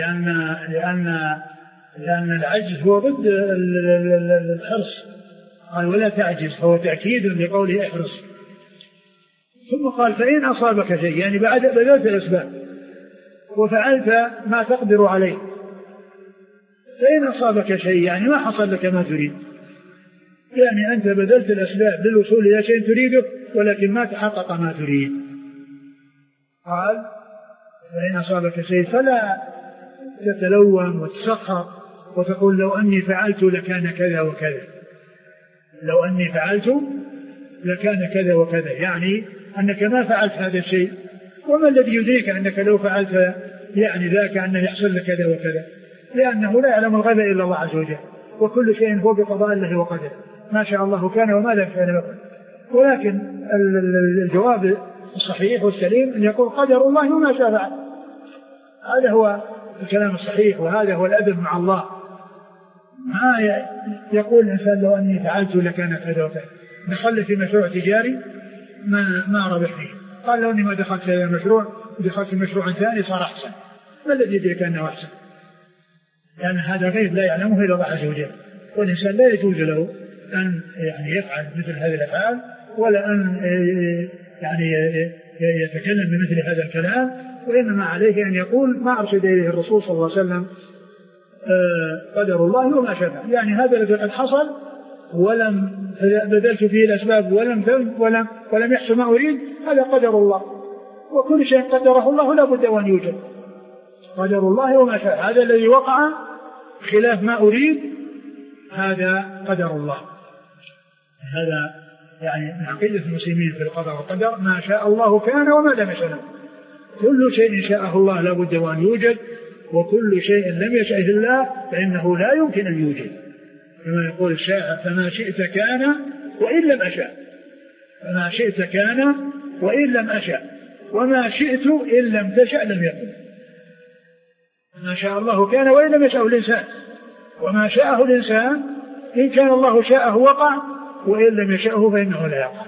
لأن العجز هو ضد الحرص. قال ولا تعجز هو تأكيد لقوله احرص. ثم قال فإن أصابك شيء، يعني بعد بذلت الأسباب وفعلت ما تقدر عليه، فإن أصابك شيء يعني ما حصل لك ما تريد، يعني أنت بذلت الأسباب للوصول إلى شيء تريده ولكن ما تحقق ما تريد. قال فإن أصابك شيء فلا تتلوم وتسخر وتقول لو أني فعلت لكان كذا وكذا، لو أني فعلت لكان كذا وكذا، يعني أنك ما فعلت هذا الشيء، وما الذي يدريك أنك لو فعلت يعني ذاك أنه يحصل لك كذا وكذا، لأنه لا يعلم الغيب إلا الله عز وجل، وكل شيء هو بقضاء الله وقدره، ما شاء الله كان وما لم كان يكن. ولكن الجواب الصحيح والسليم أن يقول قدر الله وما شاء فعل، هذا هو الكلام الصحيح، وهذا هو الأدب مع الله. ما يقول الإنسان لو أني فعلت لكان كذا وكذا، دخل في مشروع تجاري ما ربح فيه، قال لو أني ما دخلت في هذا المشروع ودخلت في مشروع ثاني صار أحسن، ما الذي يدرك أنه أحسن؟ لأن هذا غيب لا يعلمه إلا الله عز وجل، والإنسان لا يجوز له أن يعني يفعل مثل هذه الأفعال، ولا أن يعني يتكلم بمثل هذا الكلام، وإنما عليه أن يقول ما أرشد إليه الرسول صلى الله عليه وسلم قدر الله وما شاء، يعني هذا الذي قد حصل ولم بذلت فيه الأسباب ولم يحصل ما أريد، هذا قدر الله، وكل شيء قدره الله لا بد أن يوجد، قدر الله وما شاء، هذا الذي وقع خلاف ما أريد هذا قدر الله. هذا يعني من عقيدة المسلمين في القضاء والقدر، ما شاء الله كان وما لم يشاء، كل شيء شاءه الله لا بد أن يوجد، وكل شيء لم يشأه الله فإنه لا يمكن أن يوجد، كما يقول الشاعر فما شئت كان وإن لم أشاء، فما شئت كان وإن لم أشاء، وما شئت إن لم تشأ لم يكن. ما شاء الله كان وإن لم يشأه الإنسان، وما شاءه الإنسان إن كان الله شاءه وقع، وإن لم يشأه فإنه لا يقع.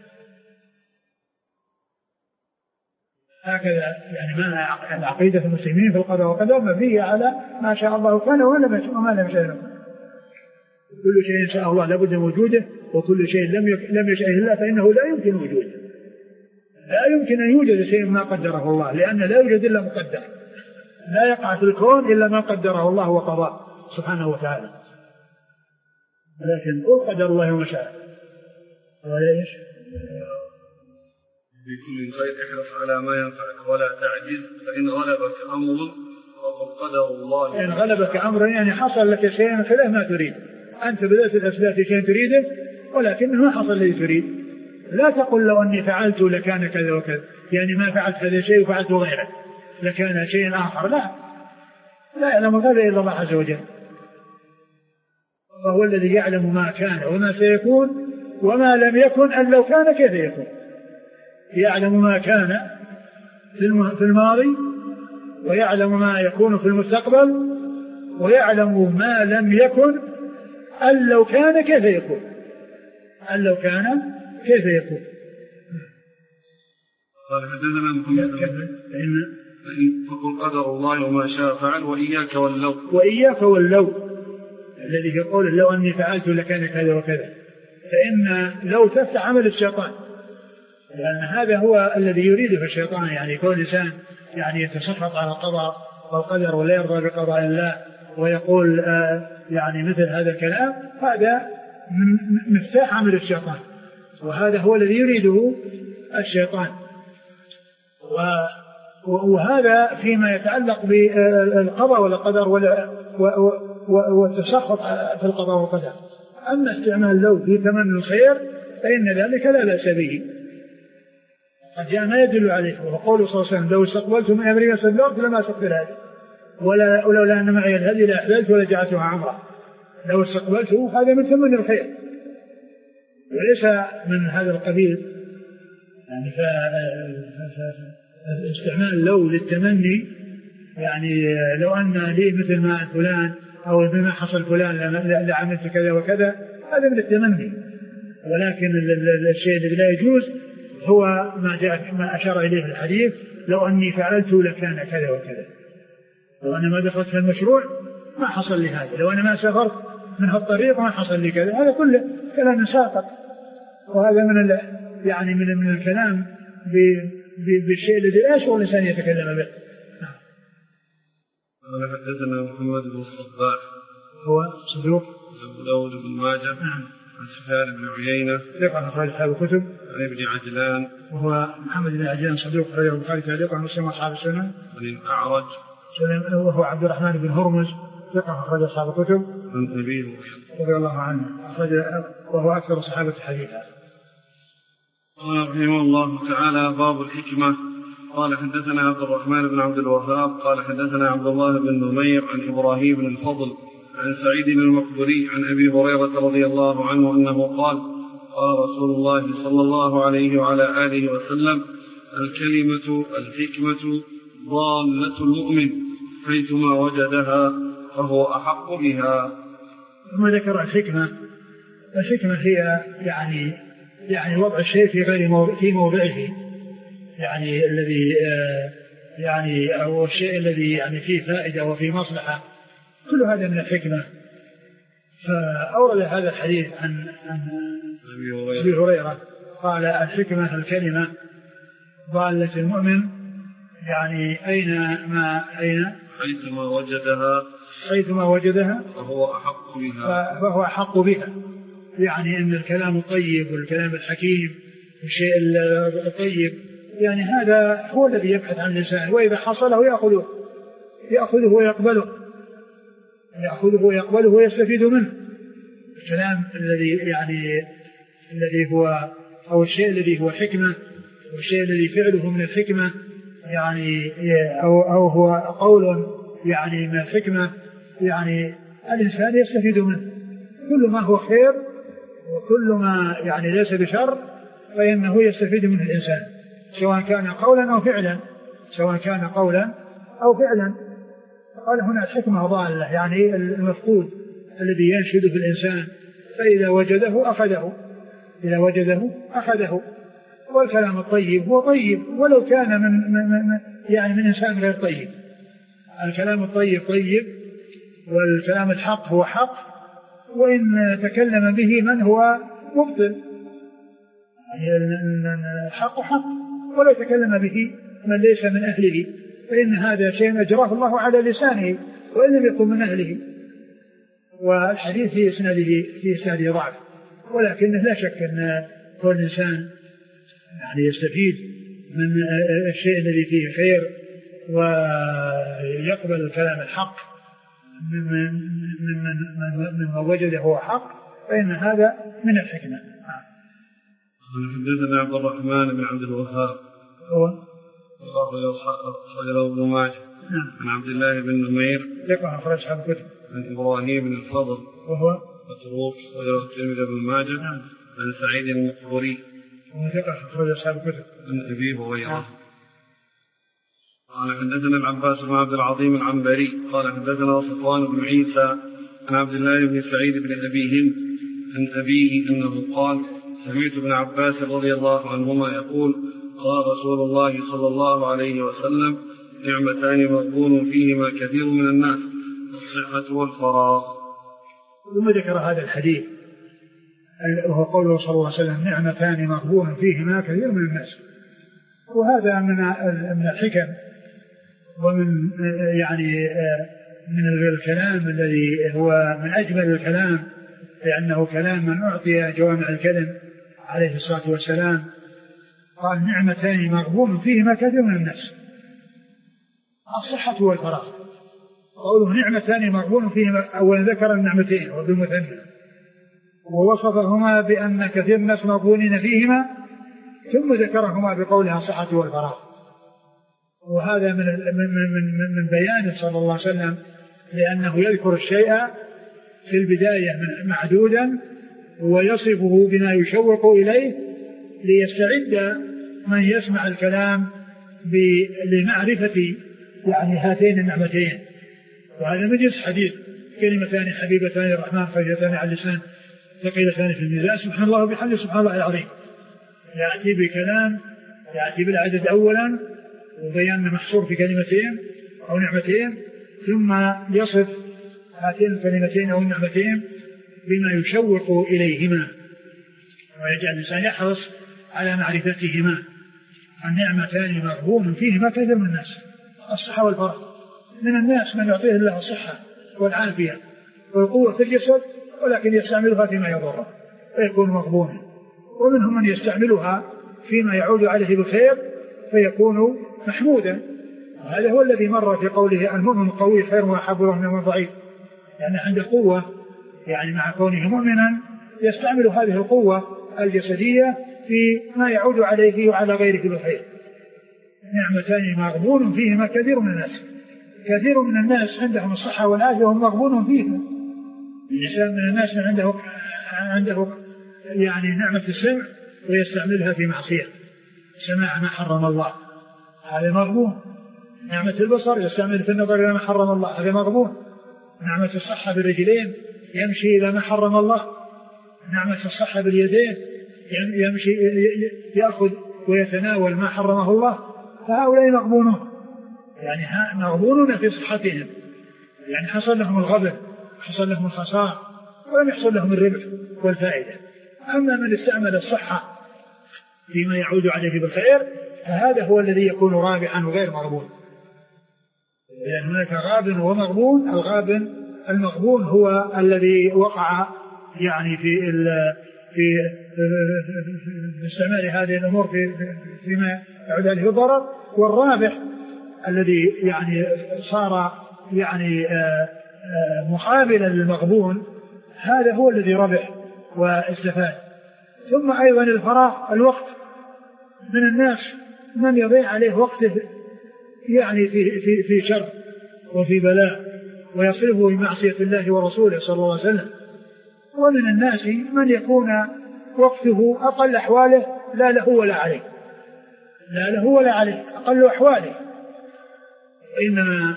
هكذا يعني ما عقيدة المسلمين في القضاء والقدر مبنية على ما شاء الله كان وما لم يشأه. كل شيء شاء الله لابد من وجوده، وكل شيء لم يشأه الله فإنه لا يمكن وجوده، لا يمكن أن يوجد شيء ما قدره الله، لأن لا يوجد إلا مقدر، لا يقع في الكون إلا ما قدره الله وقضاه سبحانه وتعالى. لكن قل قدر الله وما شاء. وليش بكل خير احرص على ما ينفعك ولا تعجز، فإن غلبك أمر فقل قدر الله. إن غلبك أمر يعني حصل لك شيء خلاف ما تريد، أنت بدأت الأسباب في شيء تريده ولكنه ما حصل الذي تريد، لا تقل لو أني فعلت لكان كذا وكذا، يعني ما فعلت هذا الشيء وفعلت غيره لكان شيء آخر، لا يعلم الغيب إلا الله عز وجل، وهو الذي يعلم ما كان وما سيكون وما لم يكن أن لو كان كيف يكون، يعلم ما كان في الماضي ويعلم ما يكون في المستقبل ويعلم ما لم يكن أن لو كان كيف يكون، أن لو كان كيف يكون. قال حدثنا محمد فقل قدر الله وما شاء فعل وإياك واللو. وإياك واللو الذي يقول لو أني فعلت لكان كذا وكذا، فإن لو تفتح عمل الشيطان، لأن هذا هو الذي يريده الشيطان، يعني يكون الإنسان يعني يتسخط على القضاء والقدر ولا يرضى بقضاء الله ويقول يعني مثل هذا الكلام، هذا مفتاح عمل الشيطان، وهذا هو الذي يريده الشيطان. وهذا فيما يتعلق بالقضاء والقدر والتسخط في القضاء والقدر. أما استعمال لو في تمني الخير فإن ذلك لا بأس به، قد جاء ما يدل عليه، وقوله صلى الله عليه وسلم: لو استقبلت من أمري ما استدبرت لما استقبل هذه، ولولا أن معي الهدي لأحللت ولجعلتها عمرة. لو استقبلته هذا من تمني الخير وليس من هذا القبيل، يعني فاستعمال لو للتمني، يعني لو أن لي مثل ما فلان أو بما حصل فلان لعملت كذا وكذا، هذا من التمني. ولكن الشيء الذي لا يجوز هو ما أشار إليه الحديث: لو أني فعلت لكان كذا وكذا. لو أنا ما دخلت في المشروع ما حصل لي هذا، لو أنا ما سافرت من هالطريق ما حصل لي كذا. هذا كله كلام ساقط، وهذا يعني من الكلام بالشيء الذي لا يشعر الإنسان يتكلم به. قال حدثنا محمد بن الصباح هو صدوق، أبو داود بن ماجه، عن سفيان بن عيينة ثقة أخرج أصحاب الكتب، عن ابن عجلان وهو محمد بن عجلان صدوق أخرجه البخاري تعليقا ومسلم وأصحاب السنن، عن الأعرج وهو عبد الرحمن بن هرمز ثقة أخرج أصحاب الكتب، عن أبي رضي الله عنه وهو أكثر صحابة حديثا. قال رحمه الله تعالى: باب الحكمة. قال حدثنا عبد الرحمن بن عبد الوهاب قال حدثنا عبد الله بن نمير عن إبراهيم بن الفضل عن سعيد المقبري عن أبي هريرة رضي الله عنه أنه قال: قال رسول الله صلى الله عليه وعلى آله وسلم: الكلمة الحكمة ضالة المؤمن حيثما وجدها فهو أحق بها. ثم ذكر الحكمة هي يعني وضع الشيء في موضعه، يعني الذي يعني أو الشيء الذي يعني فيه فائدة وفيه مصلحة، كل هذا من الحكمة. فأورد هذا الحديث عن أبي هريرة قال: الحكمة الكلمة ضالة المؤمن، يعني حيثما وجدها فهو أحق بها. يعني أن الكلام الطيب والكلام الحكيم والشيء الطيب يعني هذا هو الذي يبحث عن الإنسان، وإذا حصله يأخذه ويقبله ويستفيد منه. الكلام الذي هو أو الشيء الذي هو حكمة والشيء الذي فعله من الحكمة، يعني أو هو قول يعني من الحكمة، يعني الإنسان يستفيد منه. كل ما هو خير وكل ما يعني ليس بشر فإنه يستفيد منه الإنسان، سواء كان قولا أو فعلا. قال هنا الحكمة ضالة، يعني المفقود الذي ينشد في الإنسان، فإذا وجده أخذه. والكلام الطيب هو طيب ولو كان من إنسان غير طيب. الكلام الطيب طيب، والكلام الحق هو حق، وإن تكلم به من هو مبطل. الحق حق، ولو تكلم به من ليس من أهله فإن هذا شيء أجراه الله على لسانه وإن لم يكن من أهله. والحديث في إسناده ضعف، ولكنه لا شك أن كل إنسان يعني يستفيد من الشيء الذي فيه خير ويقبل الكلام الحق من وجده هو حق، فإن هذا من الحكمة. حدثنا عبد الرحمن بن عبد الوهاب هو أخرجه ابن ماجه عن عبد الله بن نمير ثقة أخرج أصحاب الكتب عن إبراهيم بن الفضل وهو متروك أخرجه الترمذي بن ماجه عن سعيد المقبري وهو ثقة أخرج أصحاب الكتب عن أبي هريرة قال حدثنا العباس بن عبد العظيم العنبري قال حدثنا صفوان بن عيسى عن عبد الله بن سعيد بن أبي هند عن أبيه أنه قال: سمعت ابن عباس رضي الله عنهما يقول: قال رسول الله صلى الله عليه وسلم: نعمتان مغبون فيهما كثير من الناس، الصحة والفراغ. ثم ذكر هذا الحديث وهو قوله صلى الله عليه وسلم: نعمتان مغبون فيهما كثير من الناس. وهذا من الحكم ومن يعني من الكلام الذي هو من أجمل الكلام، لأنه كلام من أعطي جوامع الكلم عليه الصلاة والسلام. قال: نعمتان مغبون فيهما كثير من الناس، الصحة والفراغ. قوله نعمتان مغبون فيهما، أولا ذكر النعمتين وبالمثنى، ووصفهما بأن كثير من الناس مغبونين فيهما، ثم ذكرهما بقولها الصحة والفراغ. وهذا من بيانه صلى الله عليه وسلم، لأنه يذكر الشيء في البداية معدودا ويصفه بما يشوق إليه ليستعد من يسمع الكلام لمعرفة يعني هاتين النعمتين. وهذا مجلس حديث: كلمتان حبيبتان الرحمن خفيفتان على اللسان ثقيلتان في الميزان سبحان الله وبحمده سبحان الله العظيم. يأتي بكلام، يأتي بالعدد أولا وبيان محصور في كلمتين أو نعمتين، ثم يصف هاتين الكلمتين أو النعمتين بما يشوق إليهما ويجعل الإنسان يحرص على معرفتهما. النعمتان مغبون فيهما كثير من الناس: الصحة والفرح. من الناس من يعطيه الله الصحة والعافية والقوة في الجسد، ولكن يستعملها فيما يضره فيكون مغبونا، ومنهم من يستعملها فيما يعود عليه بالخير فيكون محمودا. هذا هو الذي مر في قوله: المؤمن القوي خير وأحب إليه من الضعيف. يعني عنده قوة، يعني مع كونه مؤمنا يستعمل هذه القوة الجسدية في ما يعود عليه وعلى غيره بالخير. نعمتان مغبون فيهما كثير من الناس. كثير من الناس عندهم الصحة والعافية وهم مغبون فيهما. الإنسان من الناس عنده يعني نعمة السمع ويستعملها في معصية، سماع ما حرم الله، هذا مغبون. نعمة البصر يستعمل في النظر إلى ما حرم الله، هذا مغبون. نعمة الصحة بالرجلين يمشي إلى ما حرم الله. نعمة الصحة باليدين يمشي يأخذ ويتناول ما حرمه الله. فهؤلاء مغبونون، يعني مغبونون في صحتهم، يعني حصل لهم الغبن، حصل لهم الخسارة، ولم يحصل لهم الربح والفائدة. أما من استعمل الصحة فيما يعود عليه بالخير فهذا هو الذي يكون رابحا وغير مغبون. لأن هناك غابن ومغبون. الغابن المغبون هو الذي وقع يعني في استعمال هذه الأمور فيما يعود عليه بالضرر، والرابح الذي يعني صار يعني مقابلا للمغبون، هذا هو الذي ربح واستفاد. ثم أيضا الفراغ، الوقت. من الناس من يضيع عليه وقته يعني في شر وفي بلاء ويصرفه بمعصية الله ورسوله صلى الله عليه وسلم. ومن الناس من يكون وقته أقل أحواله لا له ولا عليه، لا له ولا عليه، أقل أحواله. إنما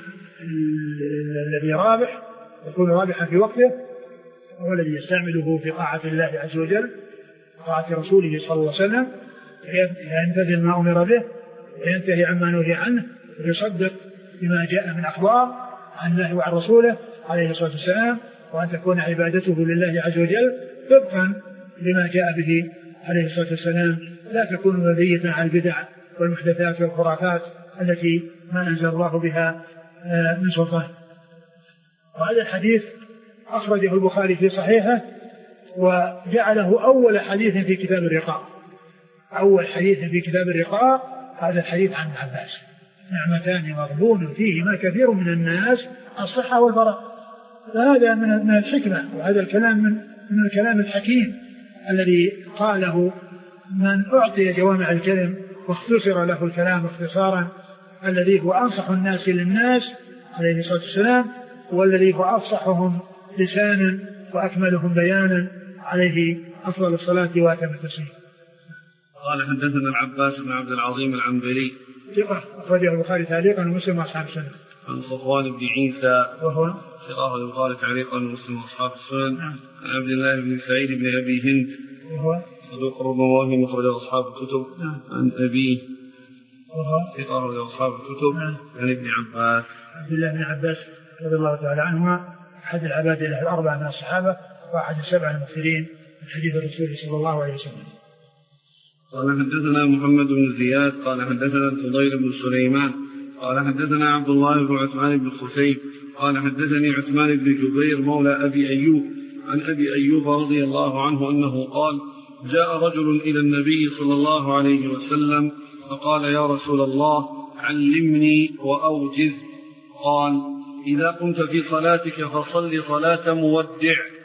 الذي رابح يكون رابحا في وقته هو الذي يستعمله في طاعة الله عز وجل، طاعة رسوله صلى الله عليه وسلم، ينتهي ما أمر به وينتهي عما نهي عنه، ويصدق بما جاء من أخبار عن الله وعن رسوله عليه الصلاة والسلام، وأن تكون عبادته لله عز وجل طبقا لما جاء به عليه الصلاة والسلام، لا تكون مبنية على البدع والمحدثات والخرافات التي ما أنزل الله بها من سلطان. وهذا الحديث أخرجه البخاري في صحيحه وجعله أول حديث في كتاب الرقاق. أول حديث في كتاب الرقاق هذا الحديث عن عباس: نعمتان مغبون فيهما كثير من الناس: الصحة والفراغ. فهذا من الحكمة، وهذا الكلام من الكلام الحكيم الذي قاله من أعطي جوامع الكلم واختصر له الكلام اختصارا، الذي هو أنصح الناس للناس عليه الصلاة والسلام، والذي هو أفصحهم لسانا وأكملهم بيانا، عليه أفضل الصلاة وأتم التسليم. قال: حدثنا العباس بن عبد العظيم العنبري ثقة أخرجه البخاري تعليقا ومسلم وأصحاب السنة. عن صفوان بن عيسى وهو ثقة البخاري تعليقا ومسلم وأصحاب السنن. عن عبد الله بن سعيد بن أبي هند وهو صدوق ربما وهم أخرج أصحاب الكتب. عن أبيه وهو ثقة أخرج أصحاب الكتب. عن ابن عباس عبد الله بن عباس رضي الله تعالى عنهما، أحد العباد الأربعة من الصحابة وأحد السبع المكثرين من حديث الرسول صلى الله عليه وسلم. قال: حدثنا محمد بن زياد قال حدثنا الفضيل بن سليمان قال حدثنا عبد الله بن عثمان بن خسيف قال حدثني عثمان بن جبير مولى أبي أيوب عن أبي أيوب رضي الله عنه أنه قال: جاء رجل إلى النبي صلى الله عليه وسلم فقال: يا رسول الله علمني وأوجز. قال: إذا كنت في صلاتك فصل صلاة مودع،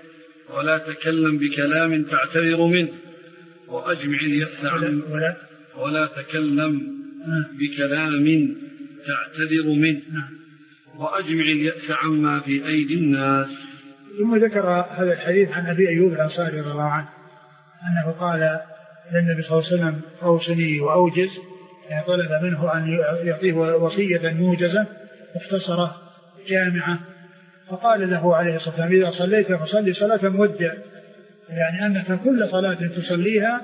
ولا تكلم بكلام تعتذر منه وأجمع اليأس عن ولا تكلم بكلام تعتذر منه وأجمع اليأس عما في أيدي الناس. ثم ذكر هذا الحديث عن أبي أيوب الأنصاري رضي الله عنه أنه قال للنبي صلى الله عليه وسلم أوصني وأوجز، يعني طلب منه أن يعطيه وصية موجزة مختصرة جامعة، فقال له عليه الصلاة والسلام إذا صليت فصلي صلاة مودع، يعني أنك كل صلاة تصليها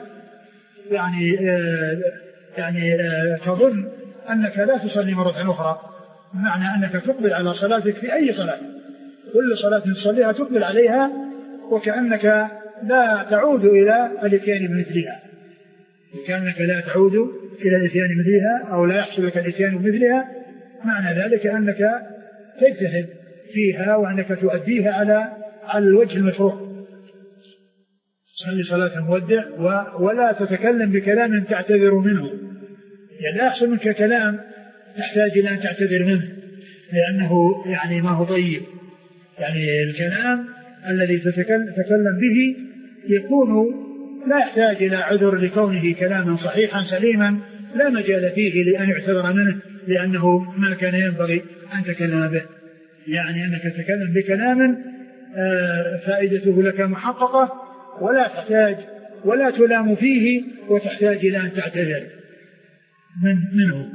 يعني تظن أنك لا تصلي مرة أخرى، بمعنى أنك تقبل على صلاتك في أي صلاة، كل صلاة تصليها تقبل عليها وكأنك لا تعود إلى الاتيان بمثلها، كأنك لا تعود إلى الاتيان بمثلها أو لا يحصل لك الاتيان بمثلها، معنى ذلك أنك تجتهد فيها وأنك تؤديها على الوجه المشروع. صلي صلاة مودع ولا تتكلم بكلام تعتذر منه، يعني لا يحصل منك كلام تحتاج إلى أن تعتذر منه لأنه يعني ما هو طيب، يعني الكلام الذي تتكلم به يكون لا يحتاج إلى عذر لكونه كلاما صحيحا سليما لا مجال فيه لأن يعتذر منه لأنه ما كان ينبغي أن تكلم به، يعني أنك تتكلم بكلام فائدته لك محققة ولا تحتاج ولا تلام فيه وتحتاج إلى أن تعتذر منه.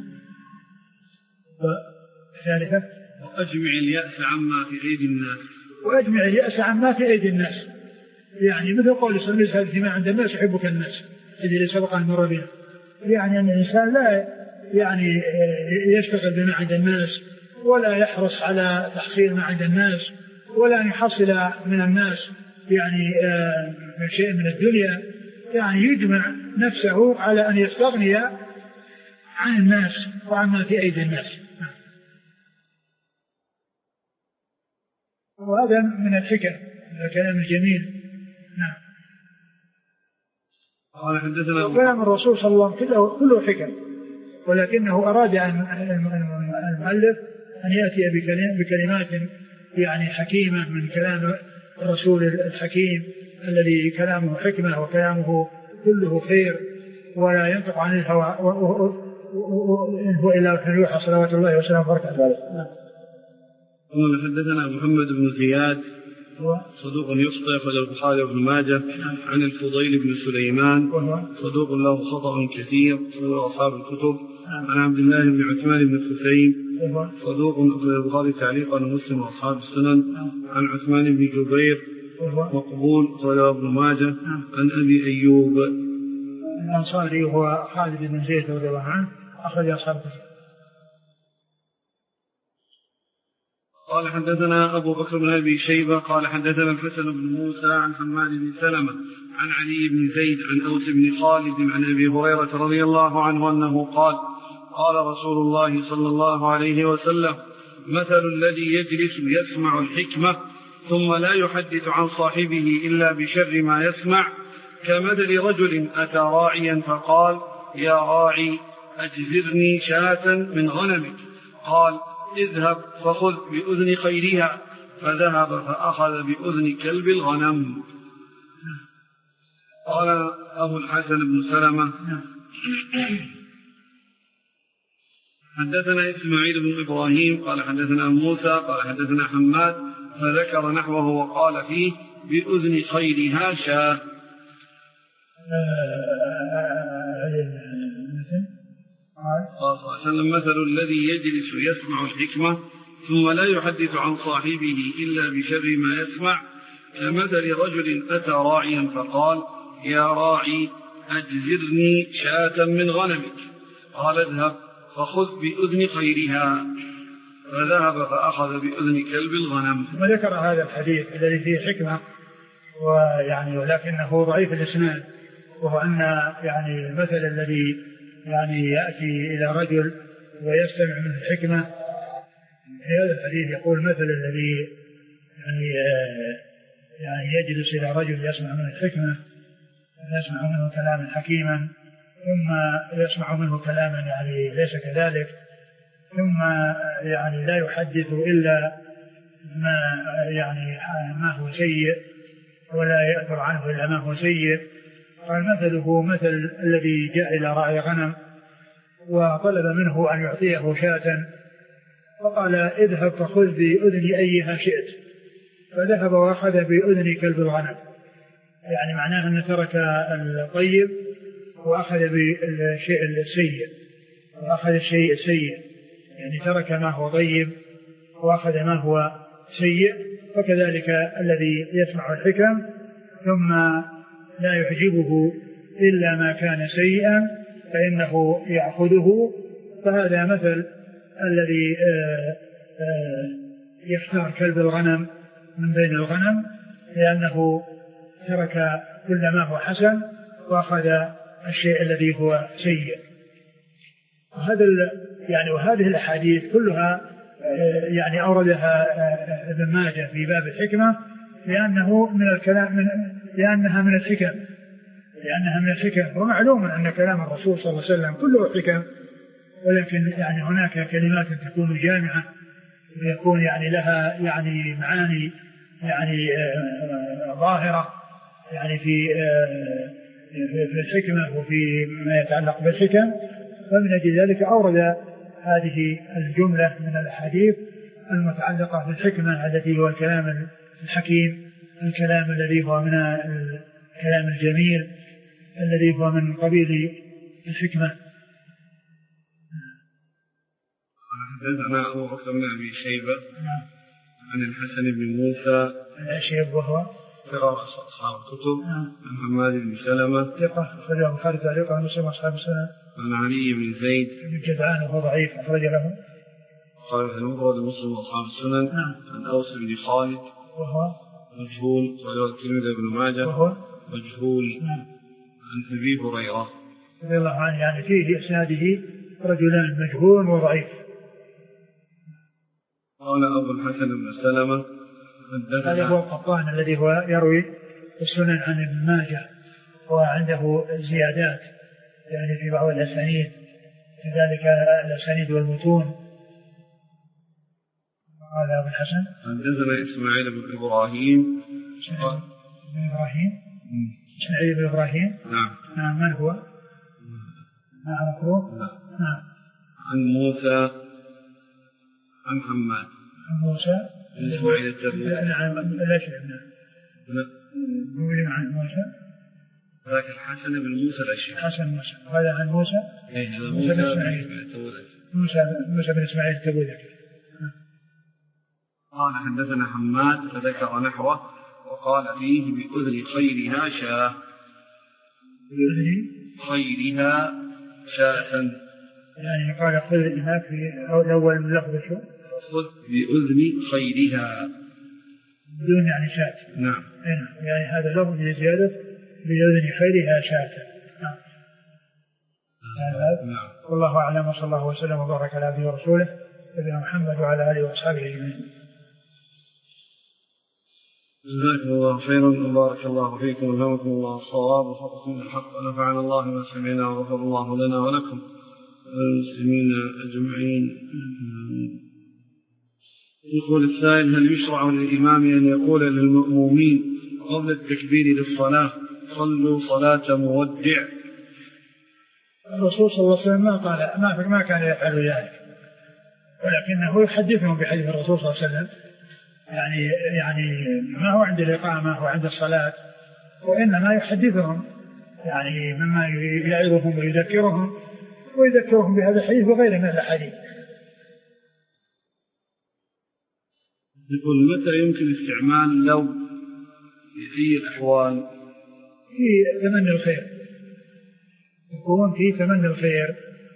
ثالثا وأجمع اليأس عما في أيدي الناس، وأجمع اليأس عما في أيدي الناس، يعني مثل قول صلى الله عليه وسلم ما عند الناس يحبك الناس الذي سبق أن مر بنا، يعني أن الإنسان لا يعني يشتغل بما عند الناس ولا يحرص على تحصيل ما عند الناس ولا أن يحصل من الناس يعني من شيء من الدنيا، يعني يجمع نفسه على أن يستغني عن الناس وعما في أيدي الناس. وهذا من الحكم، من الكلام الجميل. نعم. قال حدثنا وكلام الرسول صلى الله عليه وسلم كله حكم، ولكنه أراد أن المؤلف أن يأتي بكلمات يعني حكيمة من كلام الرسول الحكيم الذي كلامه حكمة وكلامه كله خير ولا ينطق عن الهوى إلا وحي يوحى صلوات الله وسلامه وبركاته عليه. قال حدثنا محمد بن زياد صدوق يخطئ أخرج البخاري وابن ماجه عن الفضيل بن سليمان صدوق له خطأ كثير أصحاب الكتب عن عبد الله بن عثمان بن خثيم صدوق أخرج البخاري تعليقا ومسلم وأصحاب السنن عن عثمان بن جبير مقبول أخرج ابن ماجه عن أبي أيوب الأنصاري هو خالد بن زيد رضي الله عنه أخرج أصحاب الكتب. قال حدثنا أبو بكر بن أبي شيبة قال حدثنا الحسن بن موسى عن حماد بن سلمة عن علي بن زيد عن أوس بن خالد عن أبي هريرة رضي الله عنه أنه قال قال رسول الله صلى الله عليه وسلم مثل الذي يجلس يسمع الحكمة ثم لا يحدث عن صاحبه إلا بشر ما يسمع كمثل رجل أتى راعيا فقال يا راعي أجزرني شاة من غنمك، قال اذهب فخذ بأذن خيرها، فذهب فأخذ بأذن كلب الغنم. قال أبو الحسن بن سلمة حدثنا إسماعيل بن إبراهيم قال حدثنا موسى قال حدثنا حماد فذكر نحوه وقال فيه بأذن خيرها شاة. قال صلى الله عليه وسلم مثل الذي يجلس يسمع الحكمة ثم لا يحدث عن صاحبه إلا بشر ما يسمع كمثل رجل أتى راعيا فقال يا راعي أجزرني شاة من غنمك، قال اذهب فخذ بأذن خيرها، فذهب فأخذ بأذن كلب الغنم. وذكر هذا الحديث الذي فيه حكمة ويعني ولكنه ضعيف الإسناد، وهو أن يعني المثل الذي يعني يأتي إلى رجل ويستمع منه الحكمة، في هذا الحديث يقول مثل الذي يعني يجلس إلى رجل يسمع منه الحكمة يسمع منه كلاما حكيما ثم يسمع منه كلاما يعني ليس كذلك ثم يعني لا يحدث إلا ما يعني ما هو سيء ولا يأثر عنه إلا ما هو سيء. قال مثله مثل الذي جاء إلى راعي غنم وطلب منه أن يعطيه شاة، فقال اذهب فخذ بأذن أيها شئت، فذهب وأخذ بأذن كلب الغنم، يعني معناه أنه ترك الطيب وأخذ بالشيء السيء، وأخذ الشيء السيء، يعني ترك ما هو طيب وأخذ ما هو سيء. وكذلك الذي يسمع الحكم ثم لا يعجبه إلا ما كان سيئا فإنه يأخذه، فهذا مثل الذي يختار كلب الغنم من بين الغنم لأنه ترك كل ما هو حسن وأخذ الشيء الذي هو سيء. وهذه الأحاديث كلها يعني أوردها ابن ماجه في باب الحكمة لأنها من الحكم، ومعلوم أن كلام الرسول صلى الله عليه وسلم كله حكم، ولكن يعني هناك كلمات تكون جامعة ويكون يعني لها يعني معاني يعني ظاهرة يعني في الحكمة وفي ما يتعلق بالحكم، فمن أجل ذلك أورد هذه الجملة من الأحاديث المتعلقة بالحكمة التي هو الكلام الحكيم، الكلام الذي هو من الكلام الجميل الذي هو من قبيل الحكمة. حدثنا أبو بكر بن أبي شيبة عن الحسن بن موسى الأشيب وهو ثقة أصحاب الكتب، عن حماد بن سلمة ثقة أخرج له البخاري تعليقا عن مسلم أصحاب السنة، عن علي بن زيد بن جدعان وهو ضعيف أخرج له قال في المفرد مسلم وأصحاب السنن. عن أوس بن خالد وهو مجهول ورواه الترمذي بن ماجه وهو مجهول. عن أبي هريرة رضي الله عنه، يعني فيه إسناده رجلان مجهول وضعيف. قال أبو الحسن بن سلمة هذا هو القطان الذي هو يروي السنن عن ابن ماجه وعنده زيادات يعني في بعض الأسانيد، كذلك الأسانيد والمتون. قال أبو الحسن حدثنا إسماعيل بن إبراهيم إسماعيل بن إبراهيم نعم. من هو؟ نعم. عن موسى عن حماد عن موسى إسماعيل التبوذكي. نعم لا شيء عن موسى ذاك الحسن بن موسى الأشعري. حسن موسى هذا عن موسى موسى بن إسماعيل التبوذكي. قال حدثنا حماد فذكر نحوه وقال فيه بأذن خيرها شاة، بأذن خيرها شاة، يعني قال خذ هناك في أول من لفظ شو خذ بأذن خيرها بدون يعني شاة. نعم. يعني هذا لفظ بزيادة بأذن خيرها شاة. نعم. والله أعلم، وصلى الله وسلم وبارك على عبده ورسوله نبينا محمد وعلى آله وأصحابه أجمعين. جزاكم الله خيرا وبارك الله فيكم وجزاكم الله الصواب وفقكم الحق ونفعنا الله ما سمعنا وغفر الله لنا ولكم والمسلمين أجمعين. يقول السائل: هل يشرع للإمام أن يقول للمأمومين قبل التكبير للصلاة صلوا صلاة مودع؟ الرسول صلى الله عليه وسلم ما كان يفعل ذلك، ولكنه يحدثهم بحديث الرسول صلى الله عليه وسلم، يعني ما هو عند الإقامة هو عند الصلاة، وإنما يحدثهم يعني مما يعظهم ويذكرهم بهذا الحديث وغيره من الأحاديث. يقول: متى يمكن استعمال لو في أي الأحوال؟ في تمني الخير، يكون في تمني الخير.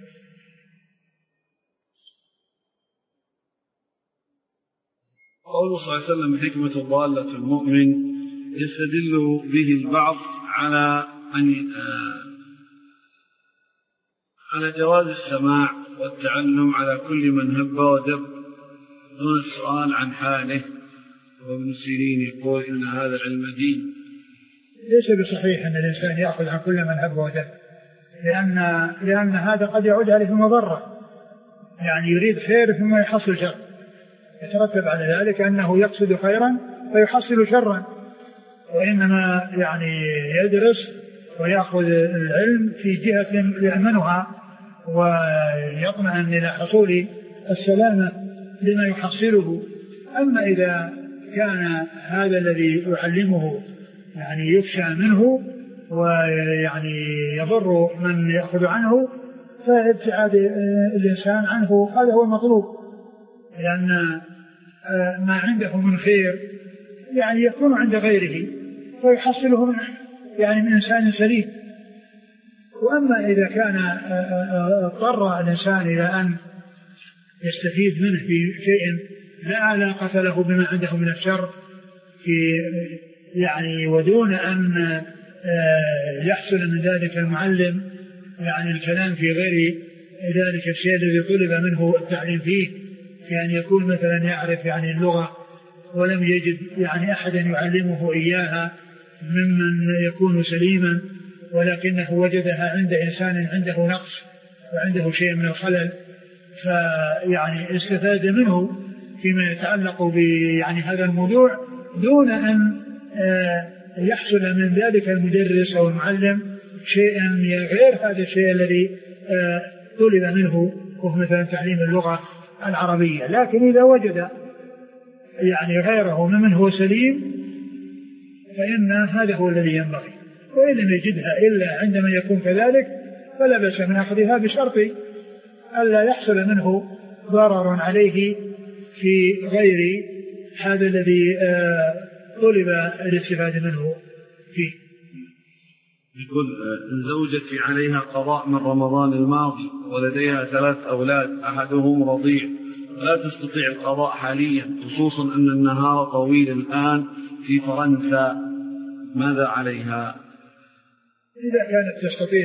قوله صلى الله عليه وسلم: حكمة ضالة المؤمن، يستدل به البعض على جواز السماع والتعلم على كل من هب ودب دون السؤال عن حاله. وابن سيرين يقول: إن هذا العلم دين. ليس بصحيح أن الإنسان يأخذ عن كل من هب ودب، لأن هذا قد يعود عليه المضرة، يعني يريد خير ثم يحصل شر، يترتب على ذلك أنه يقصد خيرا فيحصل شرا، وإنما يعني يدرس ويأخذ العلم في جهة يأمنها ويطمئن إلى حصول السلامة لما يحصله. أما إذا كان هذا الذي يعلمه يعني يخشى منه ويعني يضر من يأخذ عنه، فابتعاد الإنسان عنه هذا هو المطلوب، لأن ما عنده من خير يعني يكون عند غيره ويحصله من يعني من إنسان سليم. وأما إذا كان اضطر الإنسان إلى أن يستفيد منه في شيء لا علاقة له بما عنده من الشر في يعني ودون أن يحصل من ذلك المعلم يعني الكلام في غير ذلك الشيء الذي طلب منه التعليم فيه، كأن يكون مثلا يعرف يعني اللغة ولم يجد يعني أحدا يعلمه إياها ممن يكون سليما، ولكنه وجدها عند إنسان عنده نقص وعنده شيء من الخلل، فيعني استفاد منه فيما يتعلق يعني هذا الموضوع دون أن يحصل من ذلك المدرس أو المعلم شيئا غير هذا الشيء الذي طلب منه، وهو مثلا تعليم اللغة العربية. لكن إذا وجد يعني غيره ممن هو سليم فإن هذا هو الذي ينبغي، وإن لم يجدها إلا عندما يكون كذلك فلا بأس من أخذها بشرط ألا يحصل منه ضرر عليه في غير هذا الذي طلب الاستفادة منه فيه. يقول زوجتي عليها قضاء من رمضان الماضي ولديها 3 أولاد أحدهم رضيع، لا تستطيع القضاء حاليا، خصوصا أن النهار طويل الآن في فرنسا، ماذا عليها؟ إذا كانت تستطيع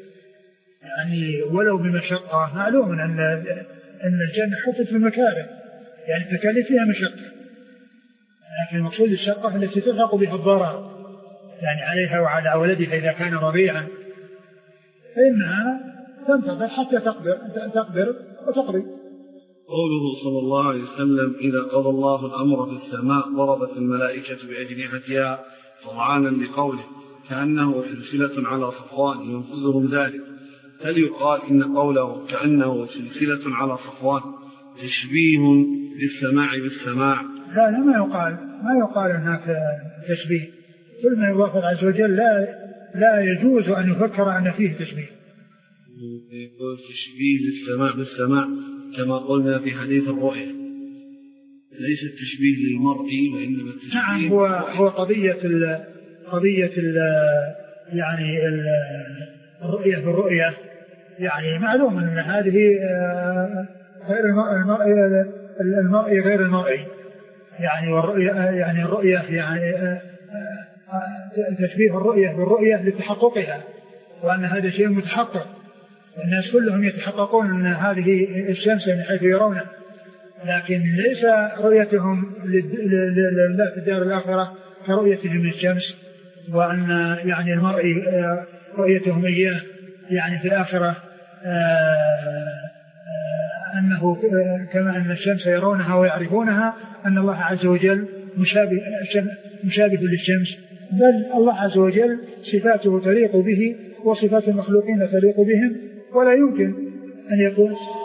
يعني ولو بمشقة، معلوم أن الجنة حطت في المكاره يعني التكاليف فيها مشقة، لكن المقصود الشقة التي تلحق بها الضرر يعني عليها وعلى ولدها إذا كان رضيعا، فإنها تنتظر حتى تقدر وتقضي. قوله صلى الله عليه وسلم إذا قضى الله الأمر في السماء ضربت الملائكة بأجنحتها طمعانا لقوله كأنه سلسلة على صفوان ينفذهم ذلك، هل يقال إن قوله كأنه سلسلة على صفوان تشبيه للسماع بالسماع؟ لا ما يقال هناك تشبيه، كل ما يضاف عز وجل لا يجوز أن يفكر أن فيه تشبيه. يقول تشبيه للسماع بالسماع كما قلنا في حديث الرؤية، ليس التشبيه للمرء وإنما التشبيه. نعم، هو قضية يعني الرؤية بالرؤية، يعني معلوم أن هذه غير المرء غير المرئي، يعني والرؤية يعني الرؤية يعني تشبيه الرؤية بالرؤية لتحققها، وأن هذا شيء متحقق، الناس كلهم يتحققون أن هذه الشمس من حيث يرونها، لكن ليس رؤيتهم لله في الدار الآخرة كرؤيتهم للشمس، وأن يعني المرء رؤيتهم إياه يعني في الآخرة أنه كما أن الشمس يرونها ويعرفونها أن الله عز وجل مشابه للشمس، بل الله عز وجل صفاته تليق به وصفات المخلوقين تليق بهم، ولا يمكن أن يكون